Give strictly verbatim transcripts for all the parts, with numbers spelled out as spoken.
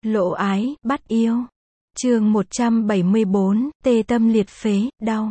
Lộ ái, bắt yêu. Chương một trăm bảy mươi bốn, tê tâm liệt phế, đau.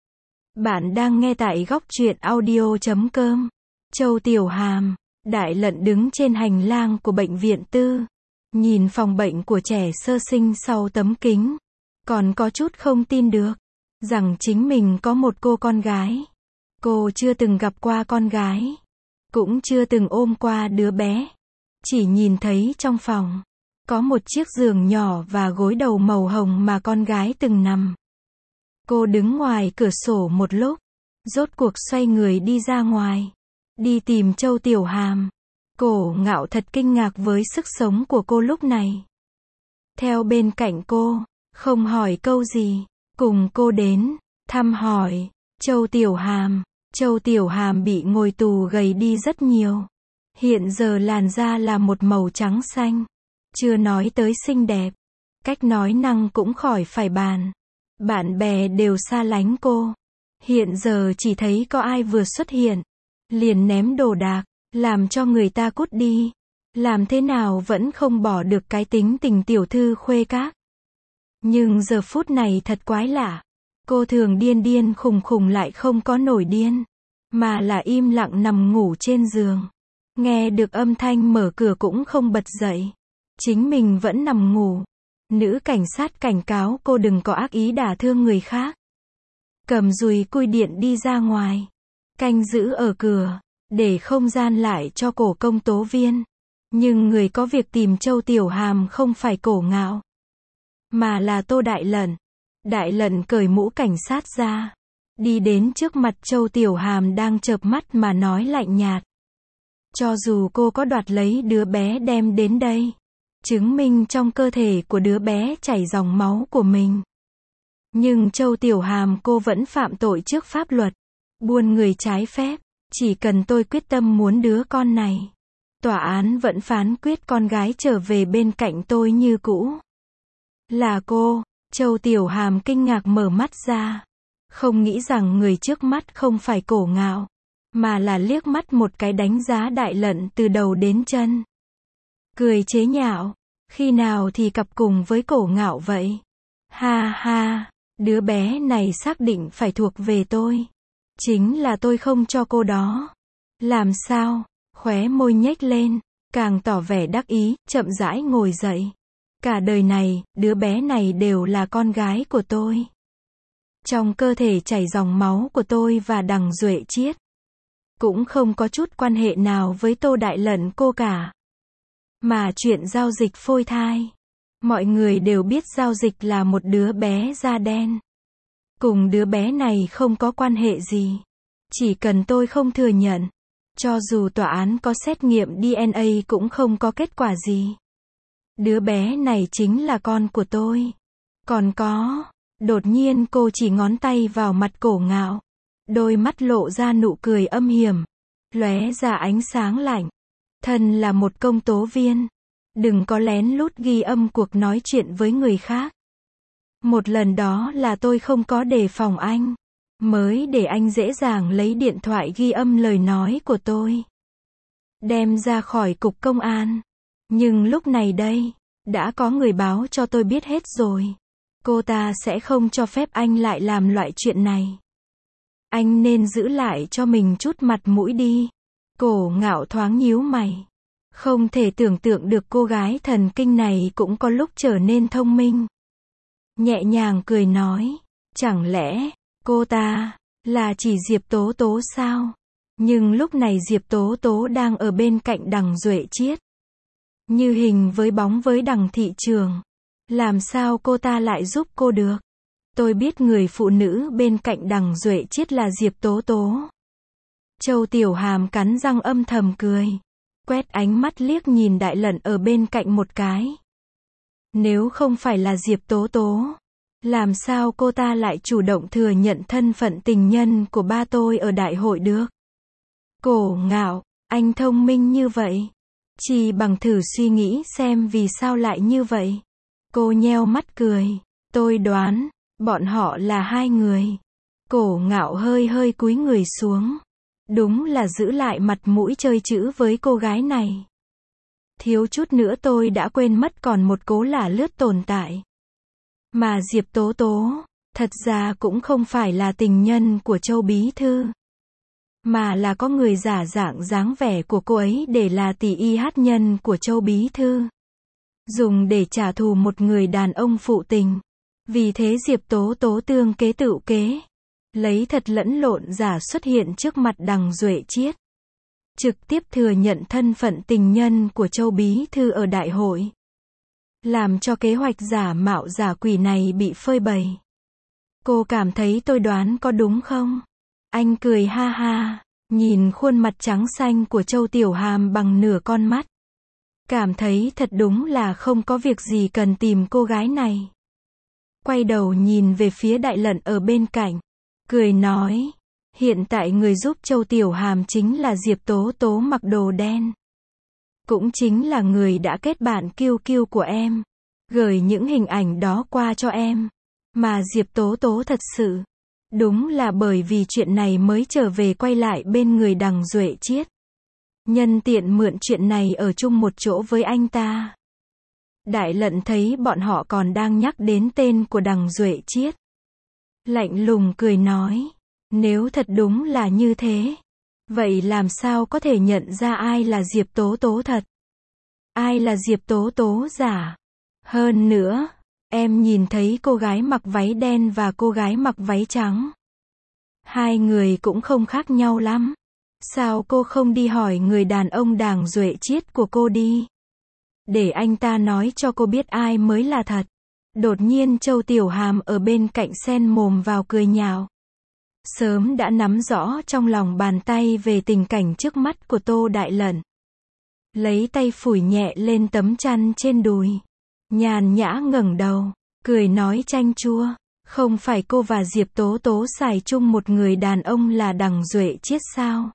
Bạn đang nghe tại góc truyện audio chấm com. Châu Tiểu Hàm, Đại Lận đứng trên hành lang của bệnh viện tư, nhìn phòng bệnh của trẻ sơ sinh sau tấm kính, còn có chút không tin được, rằng chính mình có một cô con gái. Cô chưa từng gặp qua con gái, cũng chưa từng ôm qua đứa bé, chỉ nhìn thấy trong phòng có một chiếc giường nhỏ và gối đầu màu hồng mà con gái từng nằm. Cô đứng ngoài cửa sổ một lúc, rốt cuộc xoay người đi ra ngoài, đi tìm Châu Tiểu Hàm. Cổ Ngạo thật kinh ngạc với sức sống của cô lúc này. Theo bên cạnh cô, không hỏi câu gì, cùng cô đến, thăm hỏi, Châu Tiểu Hàm. Châu Tiểu Hàm bị ngồi tù gầy đi rất nhiều. Hiện giờ làn da là một màu trắng xanh. Chưa nói tới xinh đẹp, cách nói năng cũng khỏi phải bàn. Bạn bè đều xa lánh cô. Hiện giờ chỉ thấy có ai vừa xuất hiện, liền ném đồ đạc, làm cho người ta cút đi. Làm thế nào vẫn không bỏ được cái tính tình tiểu thư khuê các. Nhưng giờ phút này thật quái lạ. Cô thường điên điên khùng khùng lại không có nổi điên, mà là im lặng nằm ngủ trên giường. Nghe được âm thanh mở cửa cũng không bật dậy. Chính mình vẫn nằm ngủ. Nữ cảnh sát cảnh cáo cô đừng có ác ý đả thương người khác. Cầm dùi cui điện đi ra ngoài, canh giữ ở cửa, để không gian lại cho Cổ công tố viên. Nhưng người có việc tìm Châu Tiểu Hàm không phải Cổ Ngạo, mà là Tô Đại Lận. Đại Lận cởi mũ cảnh sát ra, đi đến trước mặt Châu Tiểu Hàm đang chợp mắt mà nói lạnh nhạt. Cho dù cô có đoạt lấy đứa bé đem đến đây, chứng minh trong cơ thể của đứa bé chảy dòng máu của mình, nhưng Châu Tiểu Hàm cô vẫn phạm tội trước pháp luật, buôn người trái phép. Chỉ cần tôi quyết tâm muốn đứa con này, tòa án vẫn phán quyết con gái trở về bên cạnh tôi như cũ. Là cô. Châu Tiểu Hàm kinh ngạc mở mắt ra, không nghĩ rằng người trước mắt không phải Cổ Ngạo, mà là liếc mắt một cái đánh giá Đại Lận từ đầu đến chân. Cười chế nhạo, khi nào thì cặp cùng với Cổ Ngạo vậy? Ha ha, đứa bé này xác định phải thuộc về tôi. Chính là tôi không cho cô đó. Làm sao? Khóe môi nhếch lên, càng tỏ vẻ đắc ý, chậm rãi ngồi dậy. Cả đời này, đứa bé này đều là con gái của tôi. Trong cơ thể chảy dòng máu của tôi và Đằng Duệ Chiết. Cũng không có chút quan hệ nào với Tô Đại Lận cô cả. Mà chuyện giao dịch phôi thai, mọi người đều biết giao dịch là một đứa bé da đen. Cùng đứa bé này không có quan hệ gì. Chỉ cần tôi không thừa nhận, cho dù tòa án có xét nghiệm đê en a cũng không có kết quả gì. Đứa bé này chính là con của tôi. Còn có, đột nhiên cô chỉ ngón tay vào mặt Cổ Ngạo. Đôi mắt lộ ra nụ cười âm hiểm, lóe ra ánh sáng lạnh. Thân là một công tố viên, đừng có lén lút ghi âm cuộc nói chuyện với người khác. Một lần đó là tôi không có đề phòng anh, mới để anh dễ dàng lấy điện thoại ghi âm lời nói của tôi, đem ra khỏi cục công an. Nhưng lúc này đây, đã có người báo cho tôi biết hết rồi. Cô ta sẽ không cho phép anh lại làm loại chuyện này. Anh nên giữ lại cho mình chút mặt mũi đi. Cổ Ngạo thoáng nhíu mày. Không thể tưởng tượng được cô gái thần kinh này cũng có lúc trở nên thông minh. Nhẹ nhàng cười nói, chẳng lẽ, cô ta, là chỉ Diệp Tố Tố sao? Nhưng lúc này Diệp Tố Tố đang ở bên cạnh Đằng Duệ Chiết. Như hình với bóng với Đằng thị trường. Làm sao cô ta lại giúp cô được? Tôi biết người phụ nữ bên cạnh Đằng Duệ Chiết là Diệp Tố Tố. Châu Tiểu Hàm cắn răng âm thầm cười, quét ánh mắt liếc nhìn Đại Lận ở bên cạnh một cái. Nếu không phải là Diệp Tố Tố, làm sao cô ta lại chủ động thừa nhận thân phận tình nhân của ba tôi ở đại hội được? Cổ Ngạo, anh thông minh như vậy, chỉ bằng thử suy nghĩ xem vì sao lại như vậy. Cô nheo mắt cười, tôi đoán, bọn họ là hai người. Cổ Ngạo hơi hơi cúi người xuống. Đúng là giữ lại mặt mũi chơi chữ với cô gái này. Thiếu chút nữa tôi đã quên mất còn một Cố Lả Lướt tồn tại. Mà Diệp Tố Tố, thật ra cũng không phải là tình nhân của Châu Bí Thư, mà là có người giả dạng dáng vẻ của cô ấy để là tỷ y hát nhân của Châu Bí Thư, dùng để trả thù một người đàn ông phụ tình. Vì thế Diệp Tố Tố tương kế tựu kế, lấy thật lẫn lộn giả xuất hiện trước mặt Đằng Duệ Chiết, trực tiếp thừa nhận thân phận tình nhân của Châu Bí Thư ở đại hội, làm cho kế hoạch giả mạo giả quỷ này bị phơi bày. Cô cảm thấy tôi đoán có đúng không? Anh cười ha ha, nhìn khuôn mặt trắng xanh của Châu Tiểu Hàm bằng nửa con mắt. Cảm thấy thật đúng là không có việc gì cần tìm cô gái này. Quay đầu nhìn về phía Đại Lận ở bên cạnh, cười nói, hiện tại người giúp Châu Tiểu Hàm chính là Diệp Tố Tố mặc đồ đen. Cũng chính là người đã kết bạn kiu kiu của em, gửi những hình ảnh đó qua cho em. Mà Diệp Tố Tố thật sự, đúng là bởi vì chuyện này mới trở về quay lại bên người Đằng Duệ Chiết. Nhân tiện mượn chuyện này ở chung một chỗ với anh ta. Đại Lận thấy bọn họ còn đang nhắc đến tên của Đằng Duệ Chiết, lạnh lùng cười nói, nếu thật đúng là như thế, vậy làm sao có thể nhận ra ai là Diệp Tố Tố thật, ai là Diệp Tố Tố giả. Hơn nữa, em nhìn thấy cô gái mặc váy đen và cô gái mặc váy trắng, hai người cũng không khác nhau lắm. Sao cô không đi hỏi người đàn ông Đằng Duệ Chiết của cô đi, để anh ta nói cho cô biết ai mới là thật. Đột nhiên Châu Tiểu Hàm ở bên cạnh xen mồm vào cười nhạo. Sớm đã nắm rõ trong lòng bàn tay về tình cảnh trước mắt của Tô Đại Lận. Lấy tay phủi nhẹ lên tấm chăn trên đùi, nhàn nhã ngẩng đầu, cười nói chanh chua, không phải cô và Diệp Tố Tố xài chung một người đàn ông là Đằng Duệ Chiết sao?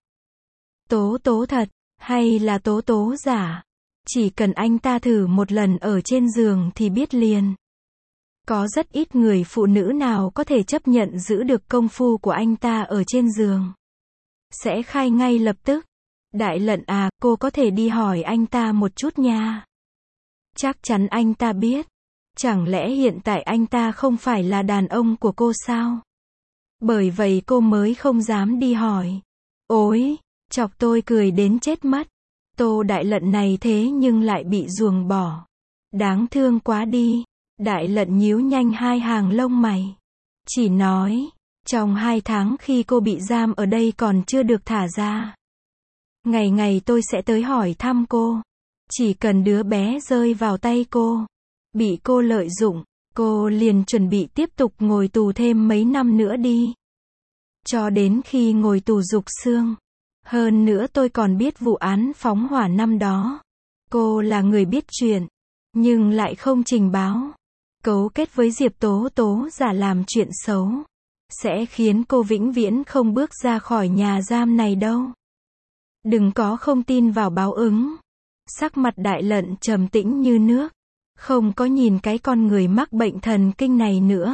Tố Tố thật, hay là Tố Tố giả? Chỉ cần anh ta thử một lần ở trên giường thì biết liền. Có rất ít người phụ nữ nào có thể chấp nhận giữ được công phu của anh ta ở trên giường. Sẽ khai ngay lập tức. Đại Lận à, cô có thể đi hỏi anh ta một chút nha. Chắc chắn anh ta biết. Chẳng lẽ hiện tại anh ta không phải là đàn ông của cô sao? Bởi vậy cô mới không dám đi hỏi. Ôi, chọc tôi cười đến chết mất. Tô Đại Lận này thế nhưng lại bị ruồng bỏ. Đáng thương quá đi. Đại Lận nhíu nhanh hai hàng lông mày. Chỉ nói, trong hai tháng khi cô bị giam ở đây còn chưa được thả ra, ngày ngày tôi sẽ tới hỏi thăm cô. Chỉ cần đứa bé rơi vào tay cô, bị cô lợi dụng, cô liền chuẩn bị tiếp tục ngồi tù thêm mấy năm nữa đi. Cho đến khi ngồi tù rục xương. Hơn nữa tôi còn biết vụ án phóng hỏa năm đó. Cô là người biết chuyện, nhưng lại không trình báo. Cấu kết với Diệp Tố Tố giả làm chuyện xấu, sẽ khiến cô vĩnh viễn không bước ra khỏi nhà giam này đâu. Đừng có không tin vào báo ứng. Sắc mặt Đại Lận trầm tĩnh như nước, không có nhìn cái con người mắc bệnh thần kinh này nữa.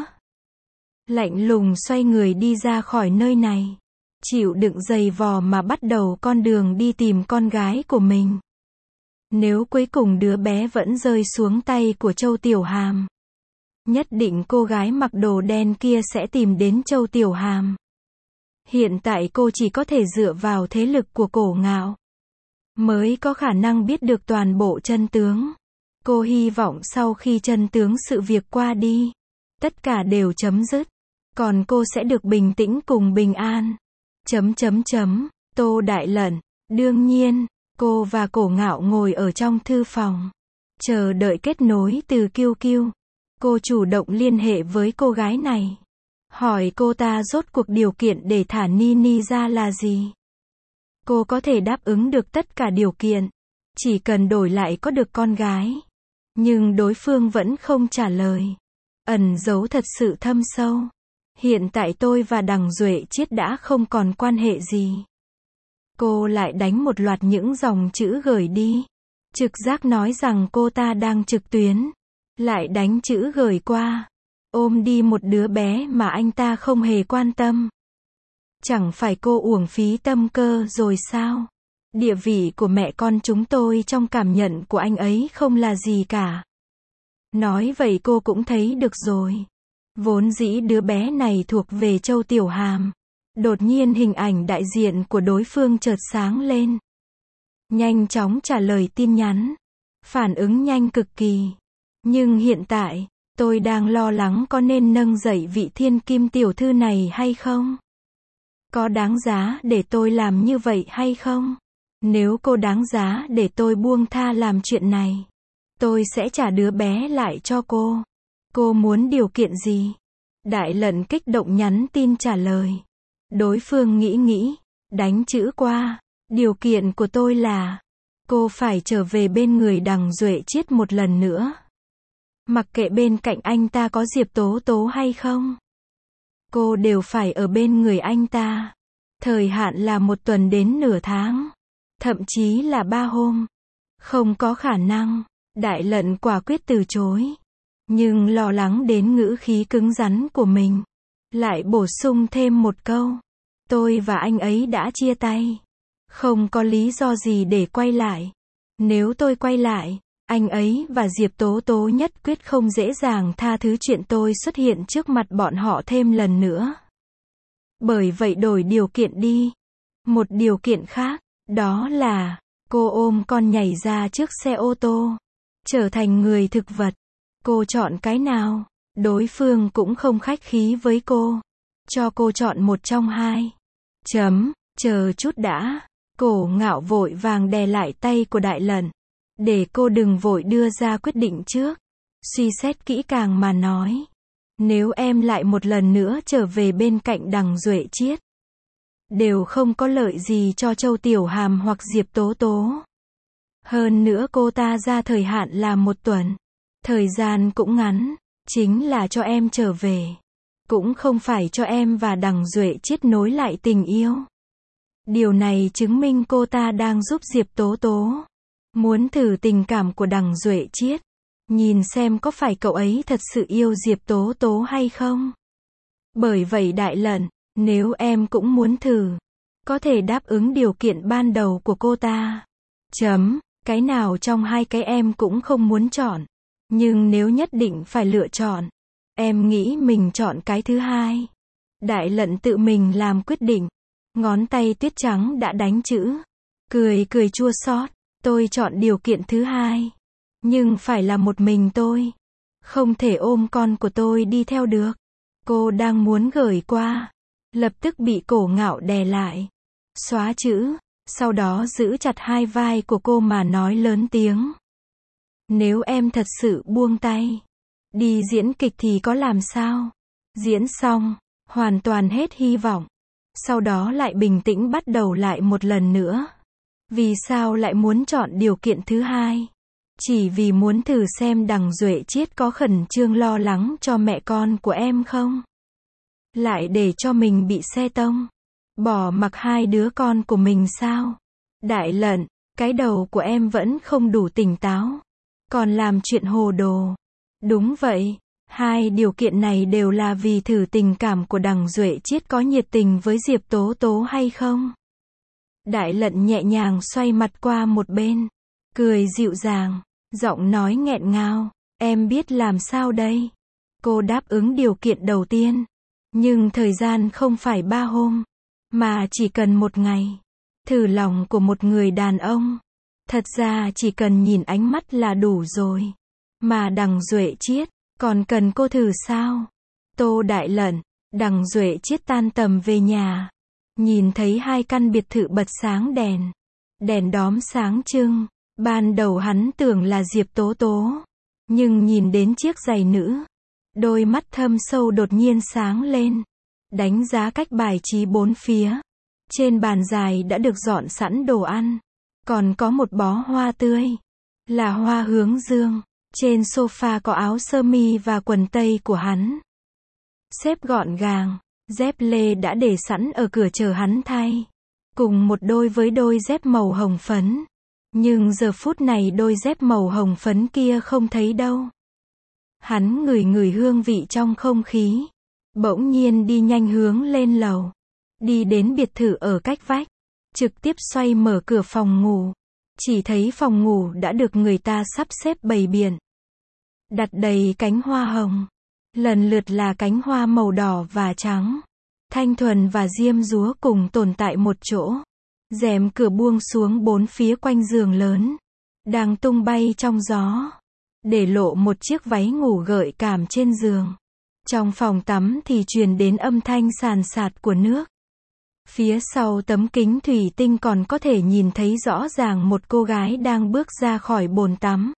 Lạnh lùng xoay người đi ra khỏi nơi này, chịu đựng giày vò mà bắt đầu con đường đi tìm con gái của mình. Nếu cuối cùng đứa bé vẫn rơi xuống tay của Châu Tiểu Hàm, nhất định cô gái mặc đồ đen kia sẽ tìm đến Châu Tiểu Hàm. Hiện tại cô chỉ có thể dựa vào thế lực của Cổ Ngạo, mới có khả năng biết được toàn bộ chân tướng. Cô hy vọng sau khi chân tướng sự việc qua đi, tất cả đều chấm dứt, còn cô sẽ được bình tĩnh cùng bình an. Chấm chấm chấm, Tô Đại Lận. Đương nhiên, cô và Cổ Ngạo ngồi ở trong thư phòng, chờ đợi kết nối từ Kiêu Kiêu. Cô chủ động liên hệ với cô gái này, hỏi cô ta rốt cuộc điều kiện để thả Nini ra là gì. Cô có thể đáp ứng được tất cả điều kiện, chỉ cần đổi lại có được con gái. Nhưng đối phương vẫn không trả lời, ẩn giấu thật sự thâm sâu. Hiện tại tôi và Đằng Duệ Chiết đã không còn quan hệ gì. Cô lại đánh một loạt những dòng chữ gửi đi. Trực giác nói rằng cô ta đang trực tuyến. Lại đánh chữ gửi qua. Ôm đi một đứa bé mà anh ta không hề quan tâm. Chẳng phải cô uổng phí tâm cơ rồi sao? Địa vị của mẹ con chúng tôi trong cảm nhận của anh ấy không là gì cả. Nói vậy cô cũng thấy được rồi. Vốn dĩ đứa bé này thuộc về Châu Tiểu Hàm. Đột nhiên hình ảnh đại diện của đối phương chợt sáng lên. Nhanh chóng trả lời tin nhắn. Phản ứng nhanh cực kỳ. Nhưng hiện tại, tôi đang lo lắng có nên nâng dậy vị thiên kim tiểu thư này hay không? Có đáng giá để tôi làm như vậy hay không? Nếu cô đáng giá để tôi buông tha làm chuyện này, tôi sẽ trả đứa bé lại cho cô. Cô muốn điều kiện gì? Đại Lận kích động nhắn tin trả lời. Đối phương nghĩ nghĩ, đánh chữ qua. Điều kiện của tôi là, cô phải trở về bên người Đằng Duệ Chiết một lần nữa. Mặc kệ bên cạnh anh ta có Diệp Tố Tố hay không, cô đều phải ở bên người anh ta. Thời hạn là một tuần đến nửa tháng. Thậm chí là ba hôm. Không có khả năng. Đại Lận quả quyết từ chối. Nhưng lo lắng đến ngữ khí cứng rắn của mình. Lại bổ sung thêm một câu. Tôi và anh ấy đã chia tay. Không có lý do gì để quay lại. Nếu tôi quay lại, anh ấy và Diệp Tố Tố nhất quyết không dễ dàng tha thứ chuyện tôi xuất hiện trước mặt bọn họ thêm lần nữa. Bởi vậy đổi điều kiện đi. Một điều kiện khác, đó là, cô ôm con nhảy ra trước xe ô tô. Trở thành người thực vật. Cô chọn cái nào? Đối phương cũng không khách khí với cô. Cho cô chọn một trong hai. Chấm, chờ chút đã. Cổ Ngạo vội vàng đè lại tay của Đại Lận. Để cô đừng vội đưa ra quyết định trước. Suy xét kỹ càng mà nói. Nếu em lại một lần nữa trở về bên cạnh Đằng Duệ Chiết, đều không có lợi gì cho Châu Tiểu Hàm hoặc Diệp Tố Tố. Hơn nữa cô ta ra thời hạn là một tuần. Thời gian cũng ngắn. Chính là cho em trở về. Cũng không phải cho em và Đằng Duệ Chiết nối lại tình yêu. Điều này chứng minh cô ta đang giúp Diệp Tố Tố. Muốn thử tình cảm của Đằng Duệ Chiết. Nhìn xem có phải cậu ấy thật sự yêu Diệp Tố Tố hay không. Bởi vậy Đại Lận, nếu em cũng muốn thử, có thể đáp ứng điều kiện ban đầu của cô ta. Chấm, cái nào trong hai cái em cũng không muốn chọn. Nhưng nếu nhất định phải lựa chọn, em nghĩ mình chọn cái thứ hai. Đại Lận tự mình làm quyết định. Ngón tay tuyết trắng đã đánh chữ. Cười cười chua xót. Tôi chọn điều kiện thứ hai. Nhưng phải là một mình tôi. Không thể ôm con của tôi đi theo được. Cô đang muốn gửi qua. Lập tức bị Cổ Ngạo đè lại. Xóa chữ. Sau đó giữ chặt hai vai của cô mà nói lớn tiếng. Nếu em thật sự buông tay, đi diễn kịch thì có làm sao? Diễn xong, hoàn toàn hết hy vọng. Sau đó lại bình tĩnh bắt đầu lại một lần nữa. Vì sao lại muốn chọn điều kiện thứ hai? Chỉ vì muốn thử xem Đằng Duệ Chiết có khẩn trương lo lắng cho mẹ con của em không? Lại để cho mình bị xe tông. Bỏ mặc hai đứa con của mình sao? Đại Lận, cái đầu của em vẫn không đủ tỉnh táo. Còn làm chuyện hồ đồ. Đúng vậy. Hai điều kiện này đều là vì thử tình cảm của Đằng Duệ Chiết có nhiệt tình với Diệp Tố Tố hay không. Đại Lận nhẹ nhàng xoay mặt qua một bên. Cười dịu dàng. Giọng nói nghẹn ngào. Em biết làm sao đây? Cô đáp ứng điều kiện đầu tiên. Nhưng thời gian không phải ba hôm. Mà chỉ cần một ngày. Thử lòng của một người đàn ông. Thật ra chỉ cần nhìn ánh mắt là đủ rồi. Mà Đằng Duệ Chiết, còn cần cô thử sao? Tô Đại Lận, Đằng Duệ Chiết tan tầm về nhà. Nhìn thấy hai căn biệt thự bật sáng đèn. Đèn đóm sáng trưng. Ban đầu hắn tưởng là Diệp Tố Tố. Nhưng nhìn đến chiếc giày nữ. Đôi mắt thâm sâu đột nhiên sáng lên. Đánh giá cách bài trí bốn phía. Trên bàn dài đã được dọn sẵn đồ ăn. Còn có một bó hoa tươi. Là hoa hướng dương. Trên sofa có áo sơ mi và quần tây của hắn. Xếp gọn gàng. Dép lê đã để sẵn ở cửa chờ hắn thay. Cùng một đôi với đôi dép màu hồng phấn. Nhưng giờ phút này đôi dép màu hồng phấn kia không thấy đâu. Hắn ngửi ngửi hương vị trong không khí. Bỗng nhiên đi nhanh hướng lên lầu. Đi đến biệt thự ở cách vách. trực tiếp xoay mở cửa phòng ngủ. Chỉ thấy phòng ngủ đã được người ta sắp xếp bày biện. Đặt đầy cánh hoa hồng. Lần lượt là cánh hoa màu đỏ và trắng. Thanh thuần và diêm dúa cùng tồn tại một chỗ. Rèm cửa buông xuống bốn phía quanh giường lớn. Đang tung bay trong gió. Để lộ một chiếc váy ngủ gợi cảm trên giường. Trong phòng tắm thì truyền đến âm thanh sàn sạt của nước. Phía sau tấm kính thủy tinh còn có thể nhìn thấy rõ ràng một cô gái đang bước ra khỏi bồn tắm.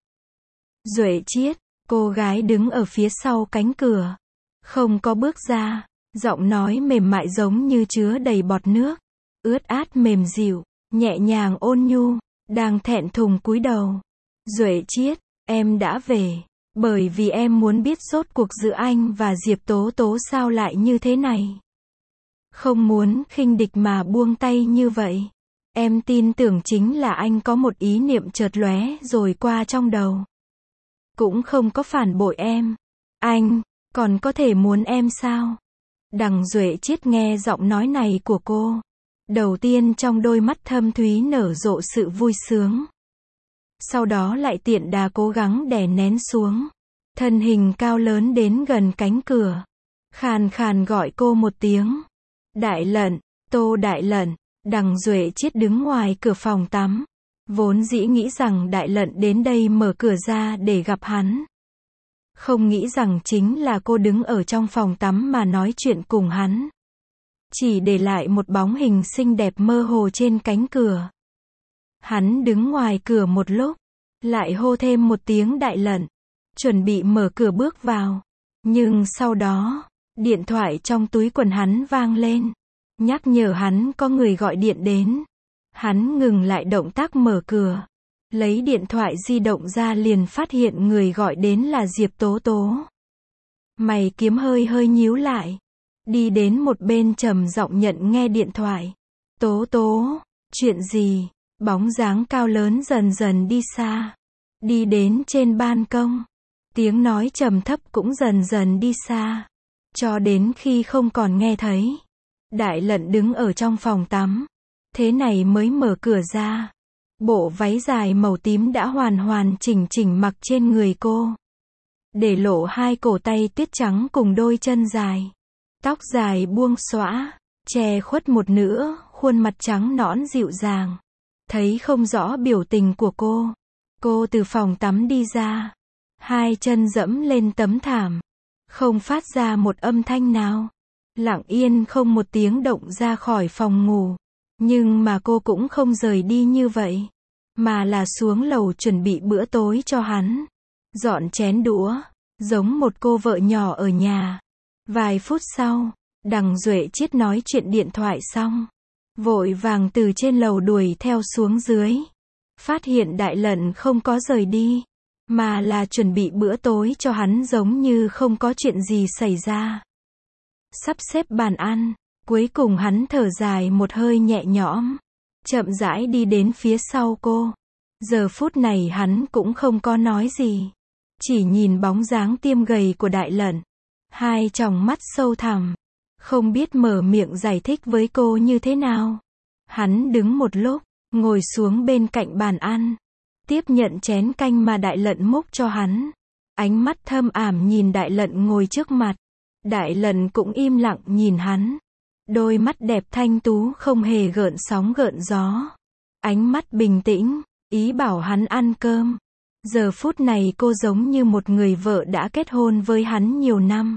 Duệ Chiết, cô gái đứng ở phía sau cánh cửa. Không có bước ra, giọng nói mềm mại giống như chứa đầy bọt nước. Ướt át mềm dịu, nhẹ nhàng ôn nhu, đang thẹn thùng cúi đầu. Duệ Chiết, em đã về, bởi vì em muốn biết rốt cuộc giữa anh và Diệp Tố Tố sao lại như thế này. Không muốn khinh địch mà buông tay như vậy. Em tin tưởng chính là anh có một ý niệm chợt lóe rồi qua trong đầu. Cũng không có phản bội em. Anh, còn có thể muốn em sao? Đằng Duệ Chiết nghe giọng nói này của cô. Đầu tiên trong đôi mắt thâm thúy nở rộ sự vui sướng. Sau đó lại tiện đà cố gắng đè nén xuống. Thân hình cao lớn đến gần cánh cửa. Khàn khàn gọi cô một tiếng. Đại Lận, Tô Đại Lận. Đằng Duệ Chiết đứng ngoài cửa phòng tắm. Vốn dĩ nghĩ rằng Đại Lận đến đây mở cửa ra để gặp hắn. Không nghĩ rằng chính là cô đứng ở trong phòng tắm mà nói chuyện cùng hắn. Chỉ để lại một bóng hình xinh đẹp mơ hồ trên cánh cửa. Hắn đứng ngoài cửa một lúc, lại hô thêm một tiếng Đại Lận, chuẩn bị mở cửa bước vào. Nhưng sau đó, điện thoại trong túi quần hắn vang lên, nhắc nhở hắn có người gọi điện đến. Hắn ngừng lại động tác mở cửa, lấy điện thoại di động ra liền phát hiện người gọi đến là Diệp Tố Tố. Mày kiếm hơi hơi nhíu lại, đi đến một bên trầm giọng nhận nghe điện thoại. Tố Tố, chuyện gì? Bóng dáng cao lớn dần dần đi xa, đi đến trên ban công. Tiếng nói trầm thấp cũng dần dần đi xa, cho đến khi không còn nghe thấy. Đại Lận đứng ở trong phòng tắm, thế này mới mở cửa ra. Bộ váy dài màu tím đã hoàn hoàn chỉnh chỉnh mặc trên người cô, để lộ hai cổ tay tuyết trắng cùng đôi chân dài. Tóc dài buông xõa, che khuất một nửa khuôn mặt trắng nõn dịu dàng. Thấy không rõ biểu tình của cô. Cô từ phòng tắm đi ra, hai chân dẫm lên tấm thảm, không phát ra một âm thanh nào, lặng yên không một tiếng động ra khỏi phòng ngủ. Nhưng mà cô cũng không rời đi như vậy, mà là xuống lầu chuẩn bị bữa tối cho hắn, dọn chén đũa, giống một cô vợ nhỏ ở nhà. Vài phút sau, đằng Duệ Chiết nói chuyện điện thoại xong, vội vàng từ trên lầu đuổi theo xuống dưới. Phát hiện Đại Lận không có rời đi, mà là chuẩn bị bữa tối cho hắn giống như không có chuyện gì xảy ra. Sắp xếp bàn ăn, cuối cùng hắn thở dài một hơi nhẹ nhõm, chậm rãi đi đến phía sau cô. Giờ phút này hắn cũng không có nói gì, chỉ nhìn bóng dáng tiêm gầy của Đại Lận, hai tròng mắt sâu thẳm, không biết mở miệng giải thích với cô như thế nào. Hắn đứng một lúc, ngồi xuống bên cạnh bàn ăn, tiếp nhận chén canh mà Đại Lận múc cho hắn. Ánh mắt thâm ảm nhìn Đại Lận ngồi trước mặt. Đại Lận cũng im lặng nhìn hắn. Đôi mắt đẹp thanh tú không hề gợn sóng gợn gió. Ánh mắt bình tĩnh, ý bảo hắn ăn cơm. Giờ phút này cô giống như một người vợ đã kết hôn với hắn nhiều năm,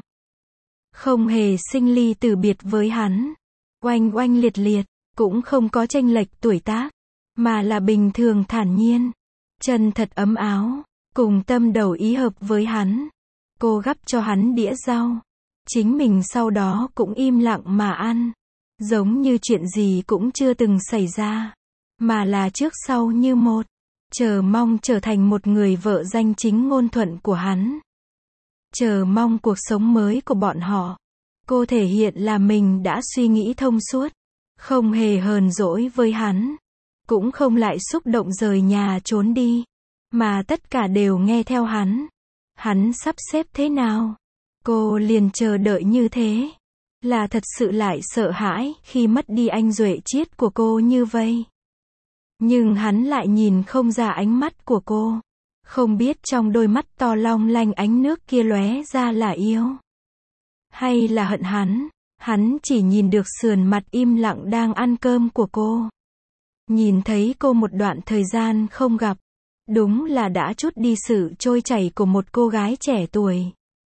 không hề sinh ly từ biệt với hắn. Oanh oanh liệt liệt, cũng không có chênh lệch tuổi tác, mà là bình thường thản nhiên, chân thật ấm áo, cùng tâm đầu ý hợp với hắn. Cô gắp cho hắn đĩa rau, chính mình sau đó cũng im lặng mà ăn, giống như chuyện gì cũng chưa từng xảy ra, mà là trước sau như một, chờ mong trở thành một người vợ danh chính ngôn thuận của hắn, chờ mong cuộc sống mới của bọn họ. Cô thể hiện là mình đã suy nghĩ thông suốt, không hề hờn dỗi với hắn, cũng không lại xúc động rời nhà trốn đi, mà tất cả đều nghe theo hắn. Hắn sắp xếp thế nào, cô liền chờ đợi như thế. là thật sự lại sợ hãi khi mất đi anh Duệ Chiết của cô như vây. Nhưng hắn lại nhìn không ra ánh mắt của cô. Không biết trong đôi mắt to long lanh ánh nước kia lóe ra là yêu hay là hận hắn. Hắn chỉ nhìn được sườn mặt im lặng đang ăn cơm của cô. Nhìn thấy cô một đoạn thời gian không gặp. Đúng là đã chút đi sự trôi chảy của một cô gái trẻ tuổi.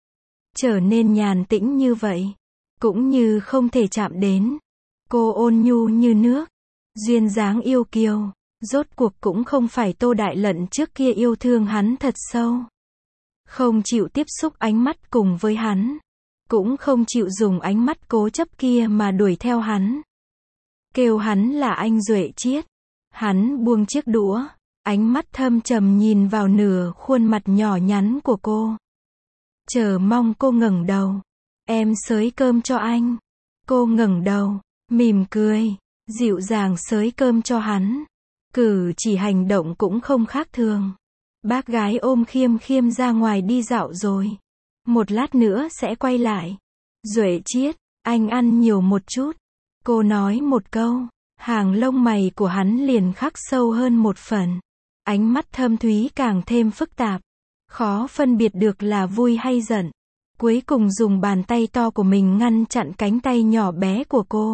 Trở nên nhàn tĩnh như vậy. Cũng như không thể chạm đến. Cô ôn nhu như nước. Duyên dáng yêu kiều. Rốt cuộc cũng không phải Tô Đại Lận trước kia yêu thương hắn thật sâu. Không chịu tiếp xúc ánh mắt cùng với hắn. Cũng không chịu dùng ánh mắt cố chấp kia mà đuổi theo hắn. Kêu hắn là anh Duệ Chiết. Hắn buông chiếc đũa. Ánh mắt thâm trầm nhìn vào nửa khuôn mặt nhỏ nhắn của cô. Chờ mong cô ngẩng đầu. Em xới cơm cho anh. Cô ngẩng đầu, mỉm cười, dịu dàng xới cơm cho hắn. Cử chỉ hành động cũng không khác thường. Bác gái ôm Khiêm Khiêm ra ngoài đi dạo rồi. Một lát nữa sẽ quay lại. Duệ Chiết, anh ăn nhiều một chút. Cô nói một câu, hàng lông mày của hắn liền khắc sâu hơn một phần. Ánh mắt thâm thúy càng thêm phức tạp. Khó phân biệt được là vui hay giận. Cuối cùng dùng bàn tay to của mình ngăn chặn cánh tay nhỏ bé của cô.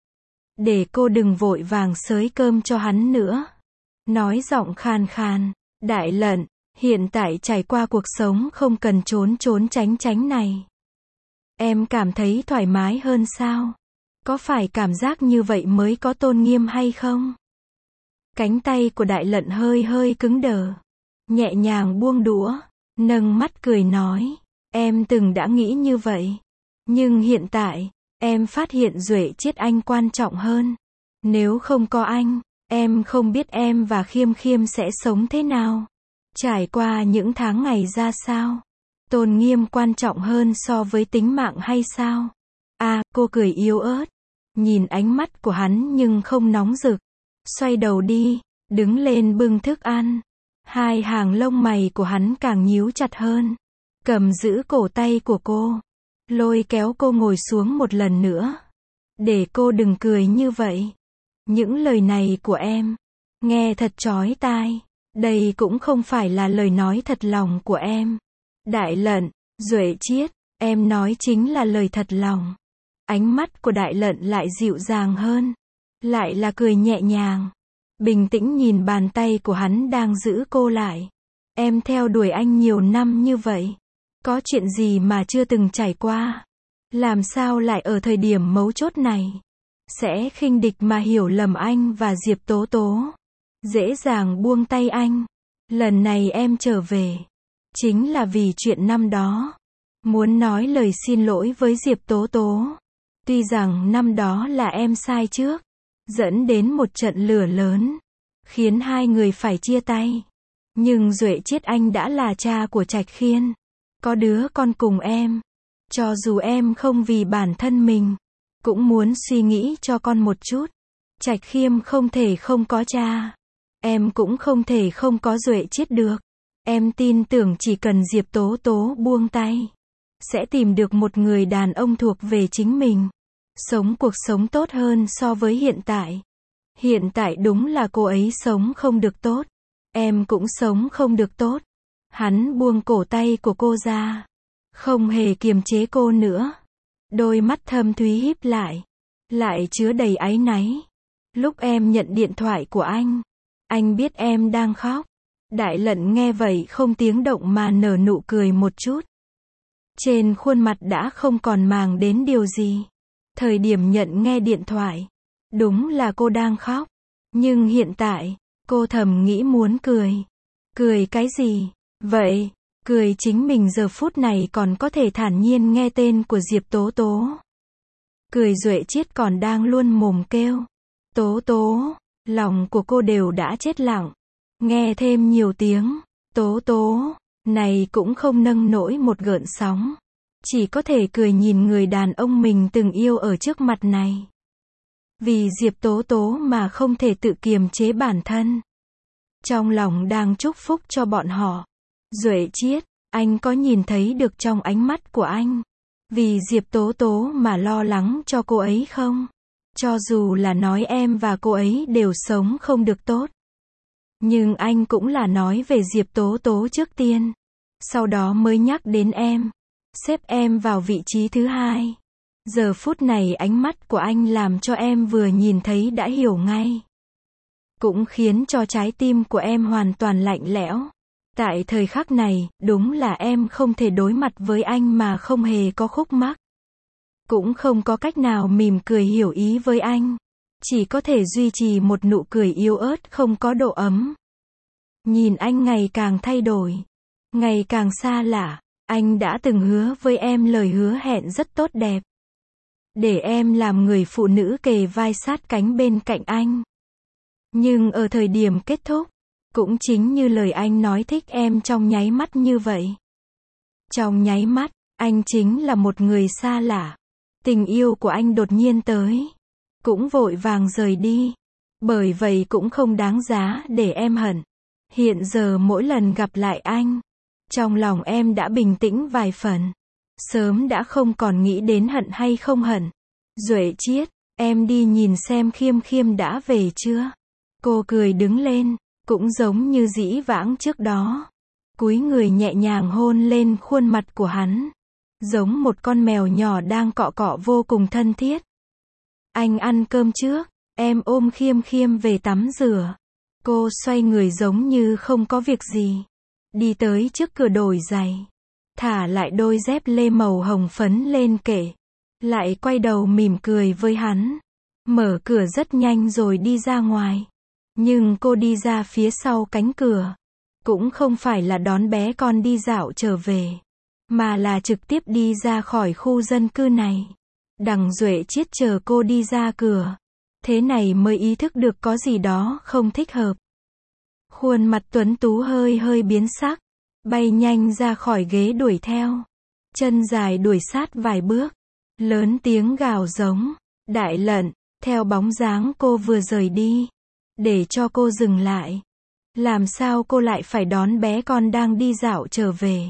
Để cô đừng vội vàng xới cơm cho hắn nữa. Nói giọng khan khan, Đại Lận, hiện tại trải qua cuộc sống không cần trốn trốn tránh tránh này. Em cảm thấy thoải mái hơn sao? Có phải cảm giác như vậy mới có tôn nghiêm hay không? Cánh tay của Đại Lận hơi hơi cứng đờ. Nhẹ nhàng buông đũa, nâng mắt cười nói. Em từng đã nghĩ như vậy. Nhưng hiện tại, em phát hiện Duệ Chiết anh quan trọng hơn. Nếu không có anh, em không biết em và Khiêm Khiêm sẽ sống thế nào. Trải qua những tháng ngày ra sao? Tôn nghiêm quan trọng hơn so với tính mạng hay sao? À, cô cười yếu ớt. Nhìn ánh mắt của hắn nhưng không nóng rực. Xoay đầu đi, đứng lên bưng thức ăn. Hai hàng lông mày của hắn càng nhíu chặt hơn. Cầm giữ cổ tay của cô. Lôi kéo cô ngồi xuống một lần nữa. Để cô đừng cười như vậy. Những lời này của em, nghe thật chói tai. Đây cũng không phải là lời nói thật lòng của em. Đại Lận, Duệ Chiết, em nói chính là lời thật lòng. Ánh mắt của Đại Lận lại dịu dàng hơn. Lại là cười nhẹ nhàng. Bình tĩnh nhìn bàn tay của hắn đang giữ cô lại. Em theo đuổi anh nhiều năm như vậy. Có chuyện gì mà chưa từng trải qua? Làm sao lại ở thời điểm mấu chốt này? Sẽ khinh địch mà hiểu lầm anh và Diệp Tố Tố. Dễ dàng buông tay anh. Lần này em trở về. Chính là vì chuyện năm đó. Muốn nói lời xin lỗi với Diệp Tố Tố. Tuy rằng năm đó là em sai trước. Dẫn đến một trận lửa lớn. Khiến hai người phải chia tay. Nhưng Duệ Chiết anh đã là cha của Trạch Khiên. Có đứa con cùng em. Cho dù em không vì bản thân mình. Cũng muốn suy nghĩ cho con một chút. Trạch Khiêm không thể không có cha. Em cũng không thể không có Duệ Chiết được. Em tin tưởng chỉ cần Diệp Tố Tố buông tay. Sẽ tìm được một người đàn ông thuộc về chính mình. Sống cuộc sống tốt hơn so với hiện tại. Hiện tại đúng là cô ấy sống không được tốt. Em cũng sống không được tốt. Hắn buông cổ tay của cô ra. Không hề kiềm chế cô nữa. Đôi mắt thâm thúy híp lại. Lại chứa đầy áy náy. Lúc em nhận điện thoại của anh. Anh biết em đang khóc. Đại Lận nghe vậy không tiếng động mà nở nụ cười một chút. Trên khuôn mặt đã không còn màng đến điều gì. Thời điểm nhận nghe điện thoại. Đúng là cô đang khóc. Nhưng hiện tại, cô thầm nghĩ muốn cười. Cười cái gì? Vậy, cười chính mình giờ phút này còn có thể thản nhiên nghe tên của Diệp Tố Tố. Cười Duệ Chiết còn đang luôn mồm kêu. Tố Tố, lòng của cô đều đã chết lặng. Nghe thêm nhiều tiếng. Tố Tố, này cũng không nâng nổi một gợn sóng. Chỉ có thể cười nhìn người đàn ông mình từng yêu ở trước mặt này. Vì Diệp Tố Tố mà không thể tự kiềm chế bản thân. Trong lòng đang chúc phúc cho bọn họ. Duệ Chiết, anh có nhìn thấy được trong ánh mắt của anh. Vì Diệp Tố Tố mà lo lắng cho cô ấy không? Cho dù là nói em và cô ấy đều sống không được tốt. Nhưng anh cũng là nói về Diệp Tố Tố trước tiên. Sau đó mới nhắc đến em. Xếp em vào vị trí thứ hai. Giờ phút này ánh mắt của anh làm cho em vừa nhìn thấy đã hiểu ngay. Cũng khiến cho trái tim của em hoàn toàn lạnh lẽo. Tại thời khắc này, đúng là em không thể đối mặt với anh mà không hề có khúc mắc. Cũng không có cách nào mỉm cười hiểu ý với anh. Chỉ có thể duy trì một nụ cười yếu ớt không có độ ấm. Nhìn anh ngày càng thay đổi. Ngày càng xa lạ. Anh đã từng hứa với em lời hứa hẹn rất tốt đẹp. Để em làm người phụ nữ kề vai sát cánh bên cạnh anh. Nhưng ở thời điểm kết thúc, cũng chính như lời anh nói thích em trong nháy mắt như vậy. Trong nháy mắt, anh chính là một người xa lạ. Tình yêu của anh đột nhiên tới. Cũng vội vàng rời đi. Bởi vậy cũng không đáng giá để em hận. Hiện giờ mỗi lần gặp lại anh, trong lòng em đã bình tĩnh vài phần. Sớm đã không còn nghĩ đến hận hay không hận. Duệ Chiết, em đi nhìn xem Khiêm Khiêm đã về chưa? Cô cười đứng lên, cũng giống như dĩ vãng trước đó. Cúi người nhẹ nhàng hôn lên khuôn mặt của hắn. Giống một con mèo nhỏ đang cọ cọ vô cùng thân thiết. Anh ăn cơm trước, em ôm Khiêm Khiêm về tắm rửa. Cô xoay người giống như không có việc gì. Đi tới trước cửa đổi giày. Thả lại đôi dép lê màu hồng phấn lên kệ. Lại quay đầu mỉm cười với hắn. Mở cửa rất nhanh rồi đi ra ngoài. Nhưng cô đi ra phía sau cánh cửa. Cũng không phải là đón bé con đi dạo trở về. Mà là trực tiếp đi ra khỏi khu dân cư này. Đằng Duệ Chiết chờ cô đi ra cửa. Thế này mới ý thức được có gì đó không thích hợp. Khuôn mặt tuấn tú hơi hơi biến sắc. Bay nhanh ra khỏi ghế đuổi theo. Chân dài đuổi sát vài bước. Lớn tiếng gào giống. Đại Lận, theo bóng dáng cô vừa rời đi. Để cho cô dừng lại. Làm sao cô lại phải đón bé con đang đi dạo trở về?